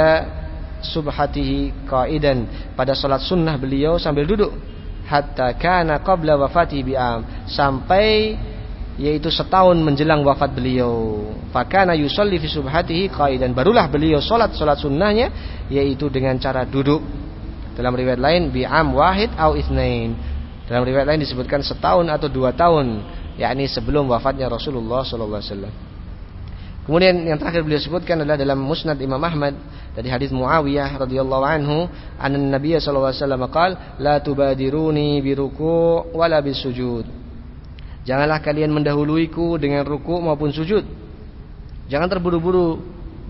subhatihi qa'idan, pada salat sunnah beliau sambil duduk, hatta kana qabla wafati bi'am, sampai yaitu setahun menjelang wafat beliau. Fakana yusalli fi subhatihi qaidan, barulah beliau salat salat sunnahnya yaitu dengan cara duduk. Dalam riwayat lain bi'am wahid au itsnain. Dalam riwayat lain disebutkan setahun atau dua tahun, yakni sebelum wafatnya Rasulullah sallallahu alaihi wasallam. Kemudian yang terakhir beliau sebutkan adalah dalam Musnad Imam Ahmad dari hadis Muawiyah radhiyallahu anhu, anna Nabiy sallallahu alaihi wasallam qala la tubadiruni biruku' wala bisujud. Janganlah kalian mendahuluiku dengan ruku maupun sujud. Jangan terburu-buru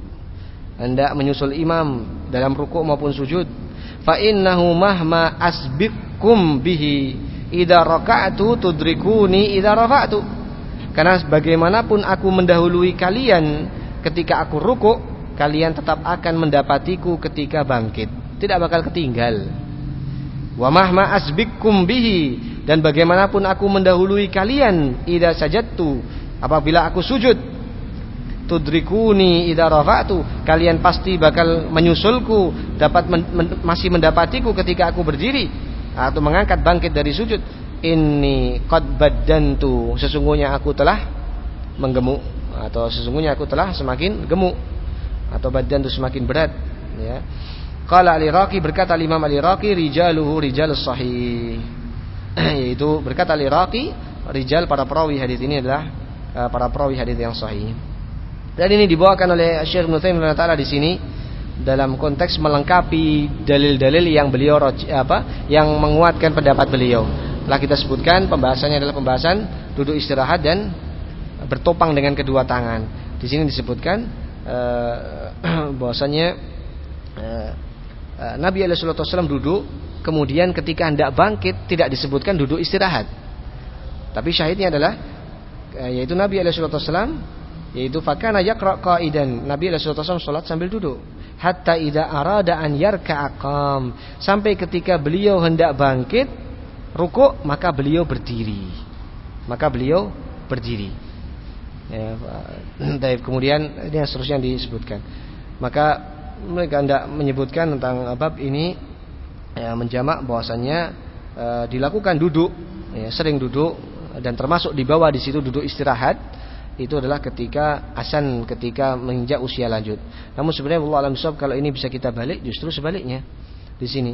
hendak menyusul imam dalam ruku maupun sujud. Fa innahu mahma asbiqkum bihi idza raka'tu tudrikuni idza rafa'tu. Karena bagaimanapun aku mendahului kalian ketika aku ruku, kalian tetap akan mendapatiku ketika bangkit. Tidak bakal ketinggal. Wa mahma asbiqkum bihi, dan bagaimanapun aku mendahului kalian idza sajadtu, apabila aku sujud, tudrikuni idza rafa'tu, kalian pasti bakal menyusulku, dapat men, men, masih mendapatiku ketika aku berdiri atau mengangkat bangkit dari sujud. Inni qad baddantu, sesungguhnya aku telah menggemuk, atau sesungguhnya aku telah semakin gemuk, atau baddantu semakin berat, ya. Qala al-Iraqi, berkata Imam al-Iraqi, rijaluhu rijalus sahih, yaitu berkata al-Iraqi, rijal para perawi hadis ini adalah uh, para perawi hadis yang sahih. Dan ini dibawakan oleh Syekh Ibnu Taimiyah taala di sini dalam konteks melengkapi dalil-dalil yang beliau apa yang menguatkan pendapat beliau. Telah kita sebutkan pembahasannya adalah pembahasan duduk istirahat dan bertopang dengan kedua tangan. Di sini disebutkan uh, bahwasanya uh, uh, Nabi alaihi wasallam duduk, kemudian ketika hendak bangkit tidak disebutkan duduk istirahat. Tapi syahidnya adalah uh, yaitu Nabi alaihi wasallam yaitu fakana yaqra qa'idan, Nabi alaihi wasallam salat sambil duduk. Hatta idza arada an yarka'a qam, sampai ketika beliau hendak bangkit rukuk, maka beliau berdiri. Maka beliau berdiri. Ya, dan kemudian ini yang seterusnya disebutkan. Maka mereka hendak menyebutkan tentang bab ini, ya, menjamak bahwasannya e, dilakukan duduk, ya, sering duduk, dan termasuk di bawah di situ duduk istirahat. Itu adalah ketika asan, ketika menginjak usia lanjut. Namun sebenarnya Allah alam bisawab, kalau ini bisa kita balik, justru sebaliknya di sini.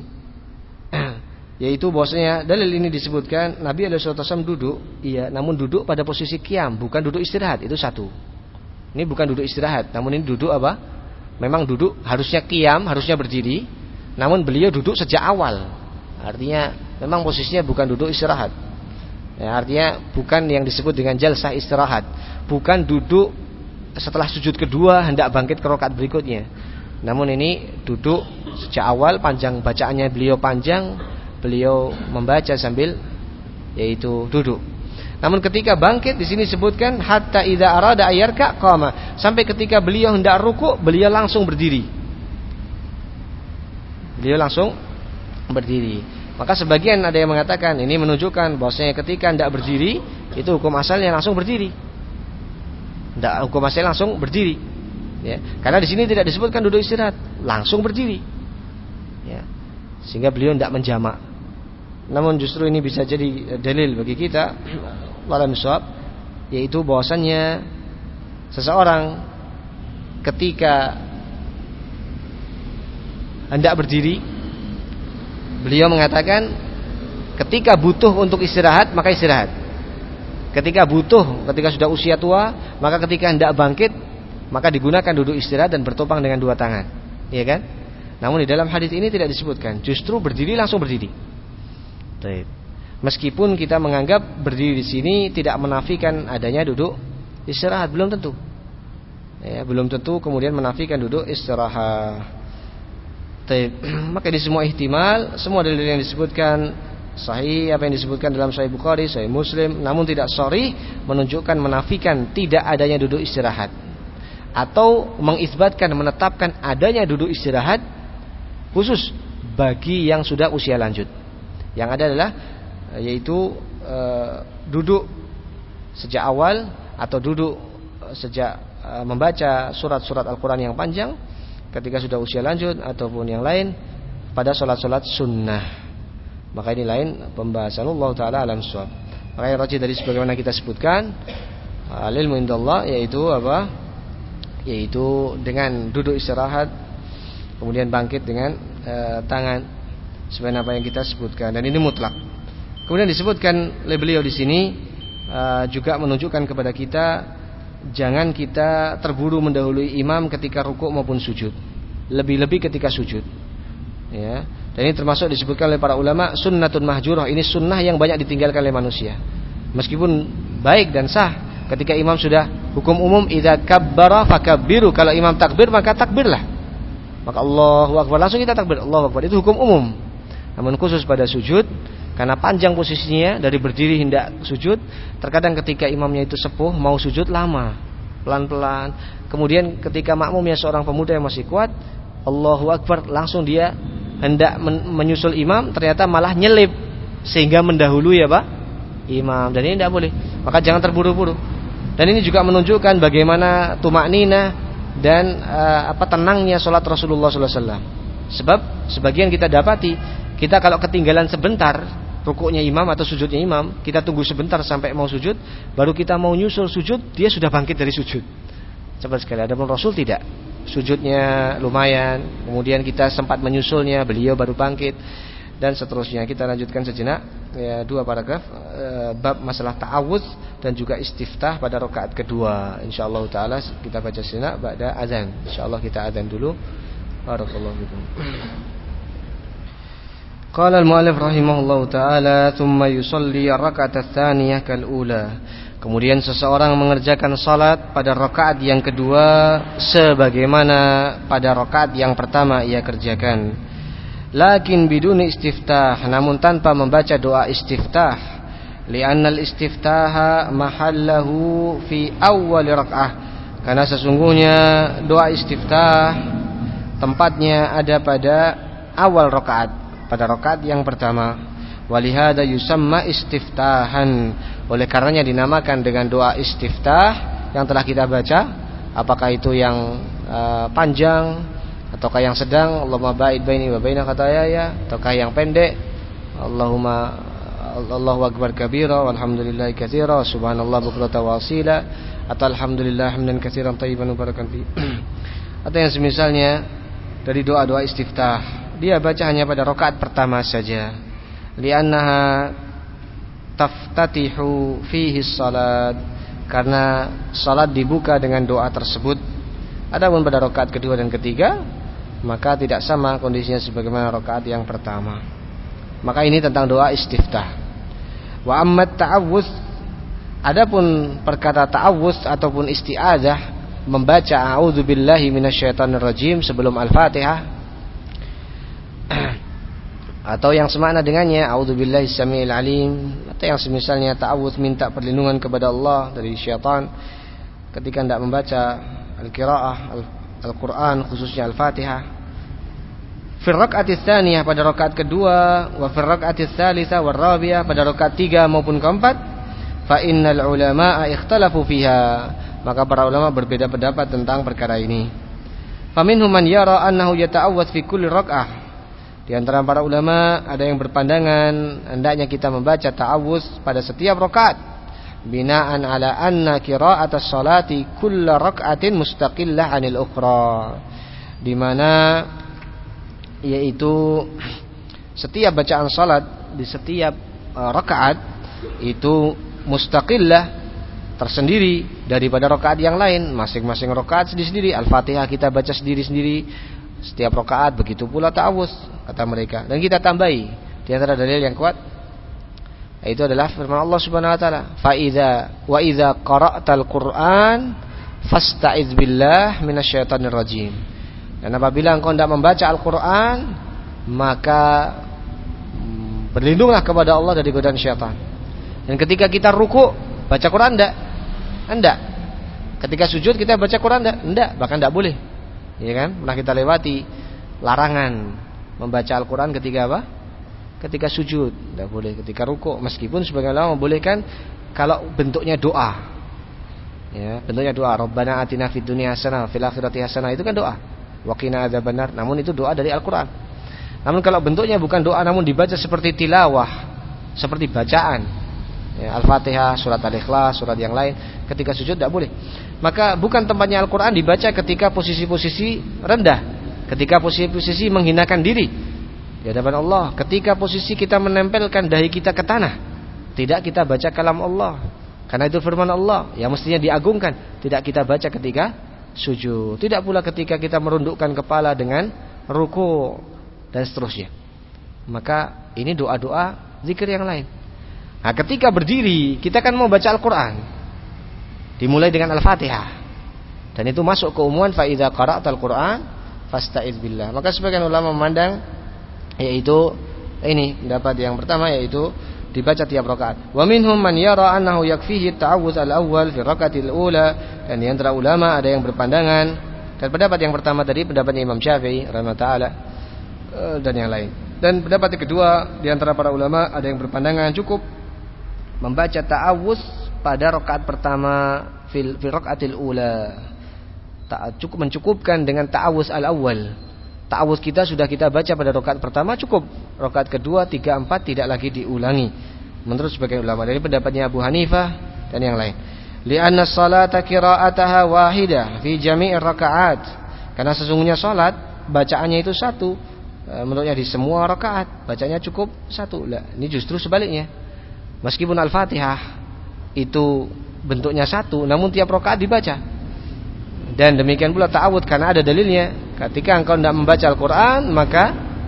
Yaitu bahwasanya dalil ini disebutkan Nabi alaihi wasallam duduk, iya, namun duduk pada posisi qiyam, bukan duduk istirahat. Itu satu. Ini bukan duduk istirahat, namun ini duduk apa? Memang duduk harusnya qiyam, harusnya berdiri, namun beliau duduk sejak awal. Artinya memang posisinya bukan duduk istirahat. Ya, artinya bukan yang disebut dengan jalsah istirahat, bukan duduk setelah sujud kedua hendak bangkit ke rakaat berikutnya. Namun ini duduk sejak awal, panjang bacaannya beliau panjang, beliau membaca sambil yaitu duduk. Namun ketika bangkit di sini sebutkan hatta idza arada ayyarka qama, sampai ketika beliau hendak ruku beliau langsung berdiri. Beliau langsung berdiri. Maka sebagian ada yang mengatakan ini menunjukkan bahwasanya ketika hendak berdiri itu hukum asalnya langsung berdiri. Hendak hukum asalnya langsung berdiri. Ya, karena di sini tidak disebutkan duduk istirahat, langsung berdiri. Ya. Sehingga beliau hendak menjamak. Namun justru ini bisa jadi dalil bagi kita walam shawab, yaitu bahwasannya seseorang ketika hendak berdiri, beliau mengatakan ketika butuh untuk istirahat maka istirahat. Ketika butuh, ketika sudah usia tua, maka ketika hendak bangkit maka digunakan duduk istirahat dan bertopang dengan dua tangan, ya kan? Namun di dalam hadis ini tidak disebutkan, justru berdiri langsung berdiri. Baik. Meskipun kita menganggap berdiri di sini tidak menafikan adanya duduk istirahat, belum tentu. Ya, belum tentu kemudian menafikan duduk istirahat. Baik. Maka di semua ihtimal, semua dalil yang disebutkan sahih, apa yang disebutkan dalam Sahih Bukhari, Sahih Muslim, namun tidak sharih menunjukkan menafikan tidak adanya duduk istirahat atau mengisbatkan menetapkan adanya duduk istirahat khusus bagi yang sudah usia lanjut. Yang ada adalah yaitu e, duduk sejak awal atau duduk sejak e, membaca surat-surat Al-Quran yang panjang ketika sudah usia lanjut ataupun yang lain pada sholat-sholat sunnah. Maka ini lain pembahasan, Allah Ta'ala alam shawab. Maka yang rajih dari sebagaimana kita sebutkan, al-ilmu indallah, yaitu apa? Yaitu dengan duduk istirahat kemudian bangkit dengan e, tangan sebenarnya apa yang kita sebutkan, dan ini mutlak. Kemudian disebutkan oleh beliau di sini uh, juga menunjukkan kepada kita jangan kita terburu mendahului imam ketika rukuk maupun sujud, lebih-lebih ketika sujud. Ya, dan ini termasuk disebutkan oleh para ulama sunnatun mahjurah. Ini sunnah yang banyak ditinggalkan oleh manusia. Meskipun baik dan sah ketika imam sudah hukum umum idza kabbara fakabbiru, kalau imam takbir maka takbirlah. Maka Allahu akbar langsung kita takbir, Allahu akbar, itu hukum umum. Namun khusus pada sujud, karena panjang posisinya dari berdiri hendak sujud, terkadang ketika imamnya itu sepuh mau sujud lama, pelan-pelan. Kemudian ketika makmumnya seorang pemuda yang masih kuat, Allahu akbar langsung dia hendak men- menyusul imam, ternyata malah nyelip sehingga mendahului apa? Imam. Dan ini tidak boleh. Maka jangan terburu-buru. Dan ini juga menunjukkan bagaimana tumaknina dan uh, apa tenangnya salat Rasulullah sallallahu alaihi wasallam. Sebab sebagian kita dapati, kita kalau ketinggalan sebentar rukuknya imam atau sujudnya imam, kita tunggu sebentar sampai mau sujud, baru kita mau nyusul sujud, dia sudah bangkit dari sujud. Cepat sekali. Adapun Rasul tidak. Sujudnya lumayan, kemudian kita sempat menyusulnya, beliau baru bangkit, dan seterusnya. Kita lanjutkan sejenak ya, dua paragraf e, bab masalah ta'awudz dan juga istiftah pada rakaat kedua. Insyaallah taala kita baca sejenak ba'da azan. Insyaallah kita azan dulu. Barakallahu fikum. Qala al-mu'allif rahimahullahu ta'ala thumma yusalli ar-rak'ata ats-tsaniyah kal-ula. Kemudian seseorang mengerjakan salat pada rakaat yang kedua sebagaimana pada rakaat yang pertama ia kerjakan. Lakin biduni istiftah, namun tanpa membaca doa istiftah. Li'anna al-istiftaha mahallahu fi awwal rak'ah. Karena sesungguhnya doa istiftah tempatnya ada pada awal rakaat, pada rakaat yang pertama. Walihada yusamma istiftahan. Oleh karenanya dinamakan dengan doa istiftah yang telah kita baca. Apakah itu yang uh, panjang ataukah yang sedang, Allahumma ba'id baini wa baina khataaya, ataukah yang pendek, Allahumma Allahu akbar kabira walhamdulillahi katsira subhanallah bukratan wa asila, atau alhamdulillah hamdan katsiran thayyiban mubarakan fi. Atau yang semisalnya dari doa-doa istiftah, dia baca hanya pada rakaat pertama saja. Li'annaha taftatihu fihi salat, karena salat dibuka dengan doa tersebut. Adapun pada rakaat kedua dan ketiga, maka tidak sama kondisinya sebagaimana rakaat yang pertama. Maka ini tentang doa istiftah. Wa amma ta'awuz, adapun perkata ta'awuz ataupun isti'adzah, membaca a'udzubillahi minasyaitonirrajim sebelum Al-Fatihah atau yang semakna dengannya a'udzubillahi samiil alim, atau yang semisalnya ta'awuz minta perlindungan kepada Allah dari syaitan ketika hendak membaca al-qiraah Al-Qur'an, khususnya Al-Fatihah. Fi rakaat tsaniyah, pada rakaat kedua, wa fi rakaat tsalitsah wa rabi'ah, pada rakaat tiga maupun keempat. Fa innal ulama'a ikhtalafu fiha, maka para ulama berbeda pendapat tentang perkara ini. Fa minhum man yara annahu yata'awwadz fi kulli rak'ah. Di antara para ulama ada yang berpandangan hendaknya kita membaca ta'awuz pada setiap rakaat, binaan ala anna qira'atas salati kulla rak'atin mustaqillah 'anil ukhra, di mana yaitu setiap bacaan salat di setiap uh, rakaat itu mustaqillah, tersendiri daripada rakaat yang lain. Masing-masing rakaat sendiri-sendiri. Al-Fatihah kita baca sendiri-sendiri setiap rakaat, begitu pula ta'awuz kata mereka. Dan kita tambahi di antara dalil yang kuat, itu adalah firman Allah Subhanahu wa taala, fa idza wa idza qara'tal Qur'an fasta'iz billah minasyaitonir rajim. Dan apabila engkau hendak membaca Al-Qur'an, maka berlindunglah kepada Allah dari godaan syaitan. Dan ketika kita ruku baca Quran enggak? Enggak. Ketika sujud kita baca Quran enggak? Enggak, bahkan enggak boleh. Ya kan? Pernah kita lewati larangan membaca Al-Qur'an ketika apa? Ketika sujud, enggak boleh. Ketika ruku, meskipun sebagian ulama membolehkan kalau bentuknya doa. Ya, bentuknya doa. Rabbana atina fid dunya hasanah wa fil akhirati hasanah, itu kan doa. Wa qina adzabannar. Namun itu doa dari Al-Qur'an. Namun kalau bentuknya bukan doa namun dibaca seperti tilawah, seperti bacaan, ya, Al-Fatihah, surat Al-Ikhlas, surat yang lain, ketika sujud tidak boleh. Maka bukan tempatnya Al-Quran dibaca ketika posisi-posisi rendah, ketika posisi-posisi menghinakan diri di hadapan Allah, ketika posisi kita menempelkan dahi kita ke tanah. Tidak kita baca kalam Allah, karena itu firman Allah yang mestinya diagungkan. Tidak kita baca ketika sujud. Tidak pula ketika kita merundukkan kepala dengan ruku dan seterusnya. Maka ini doa-doa zikir yang lain. Nah, ketika berdiri kita kan mau baca Al-Quran, dimulai dengan Al-Fatihah, dan itu masuk ke umuman fa idza qara'tal Qur'an fasta'iz billah. Maka sebagian ulama memandang yaitu ini pendapat yang pertama, yaitu dibaca tiap rakaat. Wa minhum man yara annahu yakfihi at-ta'awudz al-awwal fi rakaatil ula, dan di antara ulama ada yang berpandangan, dan pendapat yang pertama tadi pendapatnya Imam Syafi'i rahimahullah taala dan yang lain. Dan pendapat yang kedua di antara para ulama ada yang berpandangan cukup membaca ta'awuz pada rakaat pertama fil fi rakaatil ula. Tak cukup mencukupkan dengan ta'awuz al-awwal. Ta'awuz kita sudah kita baca pada rakaat pertama cukup. Rakaat kedua, tiga, empat tidak lagi diulangi. Menurut sebagian ulama, dari pendapatnya Abu Hanifah dan yang lain. Li'anna salata qira'ataha wahidah fi jami'ir rakaat. Karena sesungguhnya salat bacaannya itu satu. Menurutnya di semua rakaat bacanya cukup satu. Lah, ini justru sebaliknya. Meskipun Al-Fatihah itu bentuknya satu, namun tiap rakaat dibaca. Dan demikian pula ta'awud, karena ada dalilnya. Ketika engkau tidak membaca Al-Quran, maka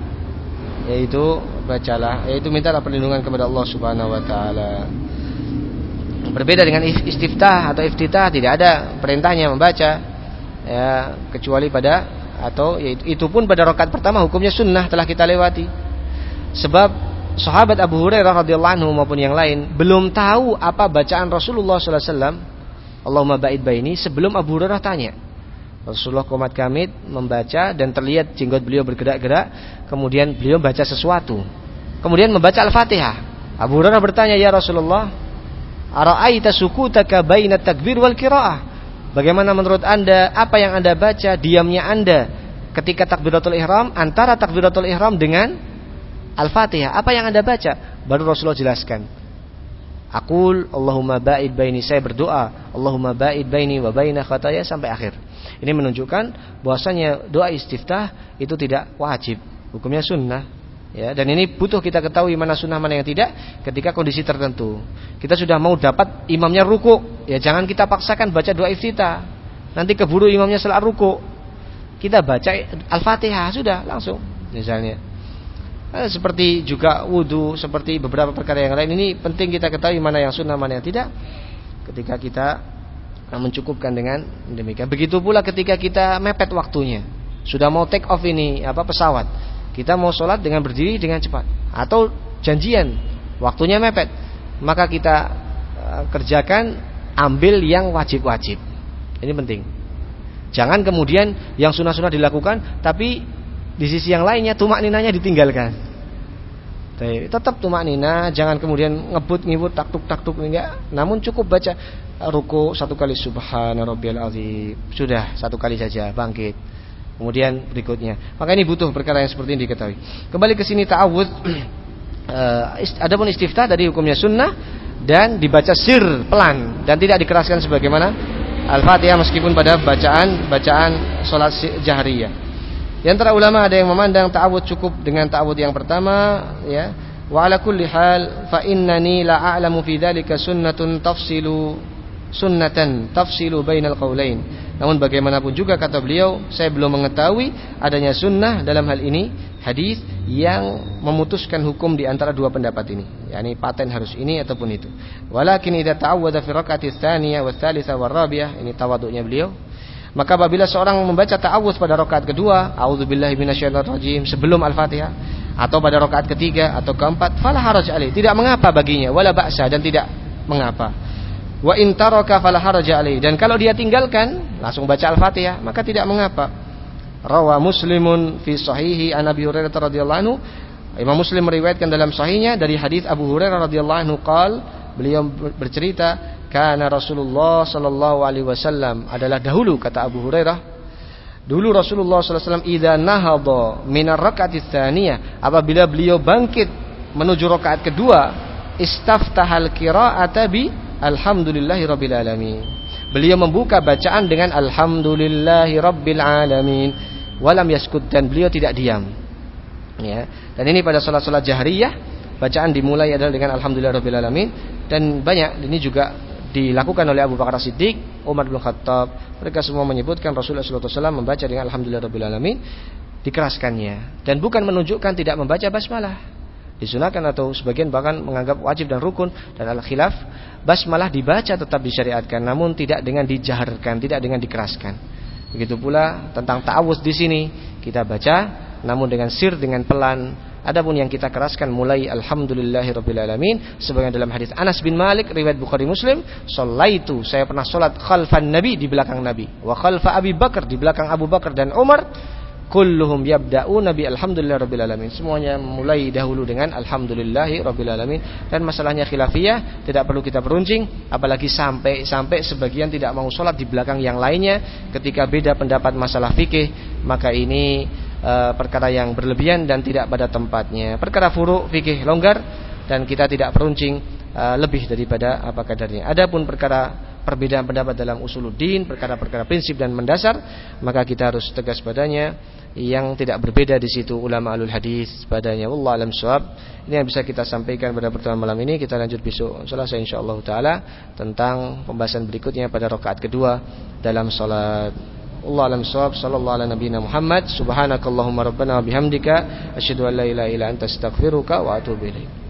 yaitu bacalah, yaitu mintalah perlindungan kepada Allah Subhanahu wa taala. Berbeda dengan istiftah atau iftitah, tidak ada perintahnya membaca, ya, kecuali pada atau yaitu itu pun pada rakaat pertama hukumnya sunnah, telah kita lewati. Sebab sahabat Abu Hurairah radhiyallahu anhu maupun yang lain belum tahu apa bacaan Rasulullah sallallahu alaihi wasallam, Allahumma ba'id baini, sebelum Abu Hurairah tanya. Rasulullah qomat qamit membaca dan terlihat jenggot beliau bergerak-gerak, kemudian beliau baca sesuatu, kemudian membaca Al-Fatihah. Abu Hurairah bertanya, ya Rasulullah, ara'aita sukutaka baina takbir wal qiraah, bagaimana menurut anda apa yang anda baca, diamnya anda ketika takbiratul ihram, antara takbiratul ihram dengan Al-Fatihah, apa yang anda baca? Baru Rasulullah jelaskan, aqul Allahumma ba'id baini, saya berdoa Allahumma ba'id baini wa baina khataya, sampai akhir. Ini menunjukkan bahwasanya doa istiftah itu tidak wajib, hukumnya sunnah, ya. Dan ini butuh kita ketahui mana sunnah mana yang tidak ketika kondisi tertentu. Kita sudah mau dapat imamnya ruku, ya jangan kita paksakan baca doa iftitah, nanti keburu imamnya salat ruku. Kita baca Al-Fatihah sudah langsung, misalnya Eh, seperti juga wudu, seperti beberapa perkara yang lain. Ini penting kita ketahui mana yang sunnah, mana yang tidak. Ketika kita mencukupkan dengan demikian. Begitu pula ketika kita mepet waktunya, sudah mau take off ini apa pesawat, kita mau sholat dengan berdiri dengan cepat, atau janjian waktunya mepet, maka kita uh, kerjakan, ambil yang wajib-wajib. Ini penting. Jangan kemudian yang sunnah-sunnah dilakukan, tapi di sisi yang lainnya tumak ninanya ditinggalkan. Tetap tumak nina, jangan kemudian ngebut ngibut taktuk taktuk enggak. Namun cukup baca ruku satu kali subhana rabbiyal azim, sudah satu kali saja bangkit. Kemudian berikutnya. Maka ini butuh perkara yang seperti ini diketahui. Kembali ke sini ta'awudz. Uh, adapun istiftah dari hukumnya sunnah dan dibaca sir pelan dan tidak dikeraskan sebagaimana Al-Fatihah meskipun pada bacaan bacaan salat jahriyah. Di antara ulama ada yang memandang ta'awudz cukup dengan ta'awudz yang pertama, ya. Wa ala kulli hal fa innani la a'lamu fi dzalika sunnatun tafsilu sunnatan tafsilu bainal qaulain. Namun bagaimanapun juga kata beliau, saya belum mengetahui adanya sunnah dalam hal ini, hadis yang memutuskan hukum di antara dua pendapat ini, yakni paten harus ini ataupun itu. Walakin idza ta'awwadha fi rak'ati tsaniyah wa tsalitsah wa rabi'ah, ini tawadhu'nya beliau. Maka apabila seorang membaca ta'awudz pada rakaat kedua, a'udzubillahi minasyaitonir rajim, sebelum Al-Fatihah, atau pada rakaat ketiga atau keempat, fala haraj alaih, tidak mengapa baginya, wala ba'sa, dan tidak mengapa. Wa in taraka fala haraj alaih, dan kalau dia tinggalkan langsung baca Al-Fatihah, maka tidak mengapa. Rawa Muslimun fi sahihi an Abi Hurairah radhiyallahu anhu, Imam Muslim meriwayatkan dalam sahihnya dari hadis Abu Hurairah radhiyallahu anhu qal, beliau bercerita, karena Rasulullah sallallahu alaihi wasallam adalah dahulu, kata Abu Hurairah, dulu Rasulullah sallallahu alaihi wasallam idza nahadha min ar-rak'ati tsaniyah, apabila beliau bangkit menuju rakaat kedua, istaftahal qira'ata bi alhamdulillahi rabbil alamin. Beliau membuka bacaan dengan alhamdulillahi rabbil alamin, walam yaskut, dan beliau tidak diam. Ya, dan ini pada salat-salat jahriyah bacaan dimulai adalah dengan alhamdulillah rabbil alamin, dan banyak ini juga dilakukan oleh Abu Bakar As-Siddiq, Umar bin Khattab. Mereka semua menyebutkan Rasulullah shallallahu alaihi wasallam membaca dengan alhamdulillah rabbil alamin, dikeraskannya, dan bukan menunjukkan tidak membaca basmalah. Disunahkan atau sebagian bahkan menganggap wajib dan rukun, dan al-khilaf, basmalah dibaca tetap disyariatkan, namun tidak dengan dijaharkan, tidak dengan dikeraskan. Begitu pula tentang ta'awudz di sini, kita baca namun dengan sir, dengan pelan. Adapun yang kita keraskan mulai alhamdulillahirabbil alamin, sebagaimana dalam hadis Anas bin Malik riwayat Bukhari Muslim, shallaitu, saya pernah salat khalfan nabi, di belakang nabi, wa khalfa Abi Bakar, di belakang Abu Bakar dan Umar, kulluhum yabda'una bi alhamdulillahirabbil alamin, semuanya mulai dahulu dengan alhamdulillahirabbil alamin. Dan masalahnya khilafiyah, tidak perlu kita beruncing, apalagi sampai sampai sebagian tidak mau salat di belakang yang lainnya ketika beda pendapat masalah fikih, maka ini Uh, perkara yang berlebihan dan tidak pada tempatnya. Perkara furu' fikih longgar dan kita tidak peruncing uh, lebih daripada apa kadarnya. Adapun perkara perbedaan pendapat dalam usuluddin, perkara-perkara prinsip dan mendasar, maka kita harus tegas padanya. Yang tidak berbeda di situ ulama alul hadis padanya. Wallahu alam shawab. Ini yang bisa kita sampaikan pada pertemuan malam ini. Kita lanjut besok selesai insyaallah taala tentang pembahasan berikutnya pada rakaat kedua dalam salat. Allah alam shawab. Sallallahu ala nabiyina Muhammad. Subhanakallahumma rabbana wa bihamdika asyhadu an la ilaha illa anta astaghfiruka wa atubu ilaik.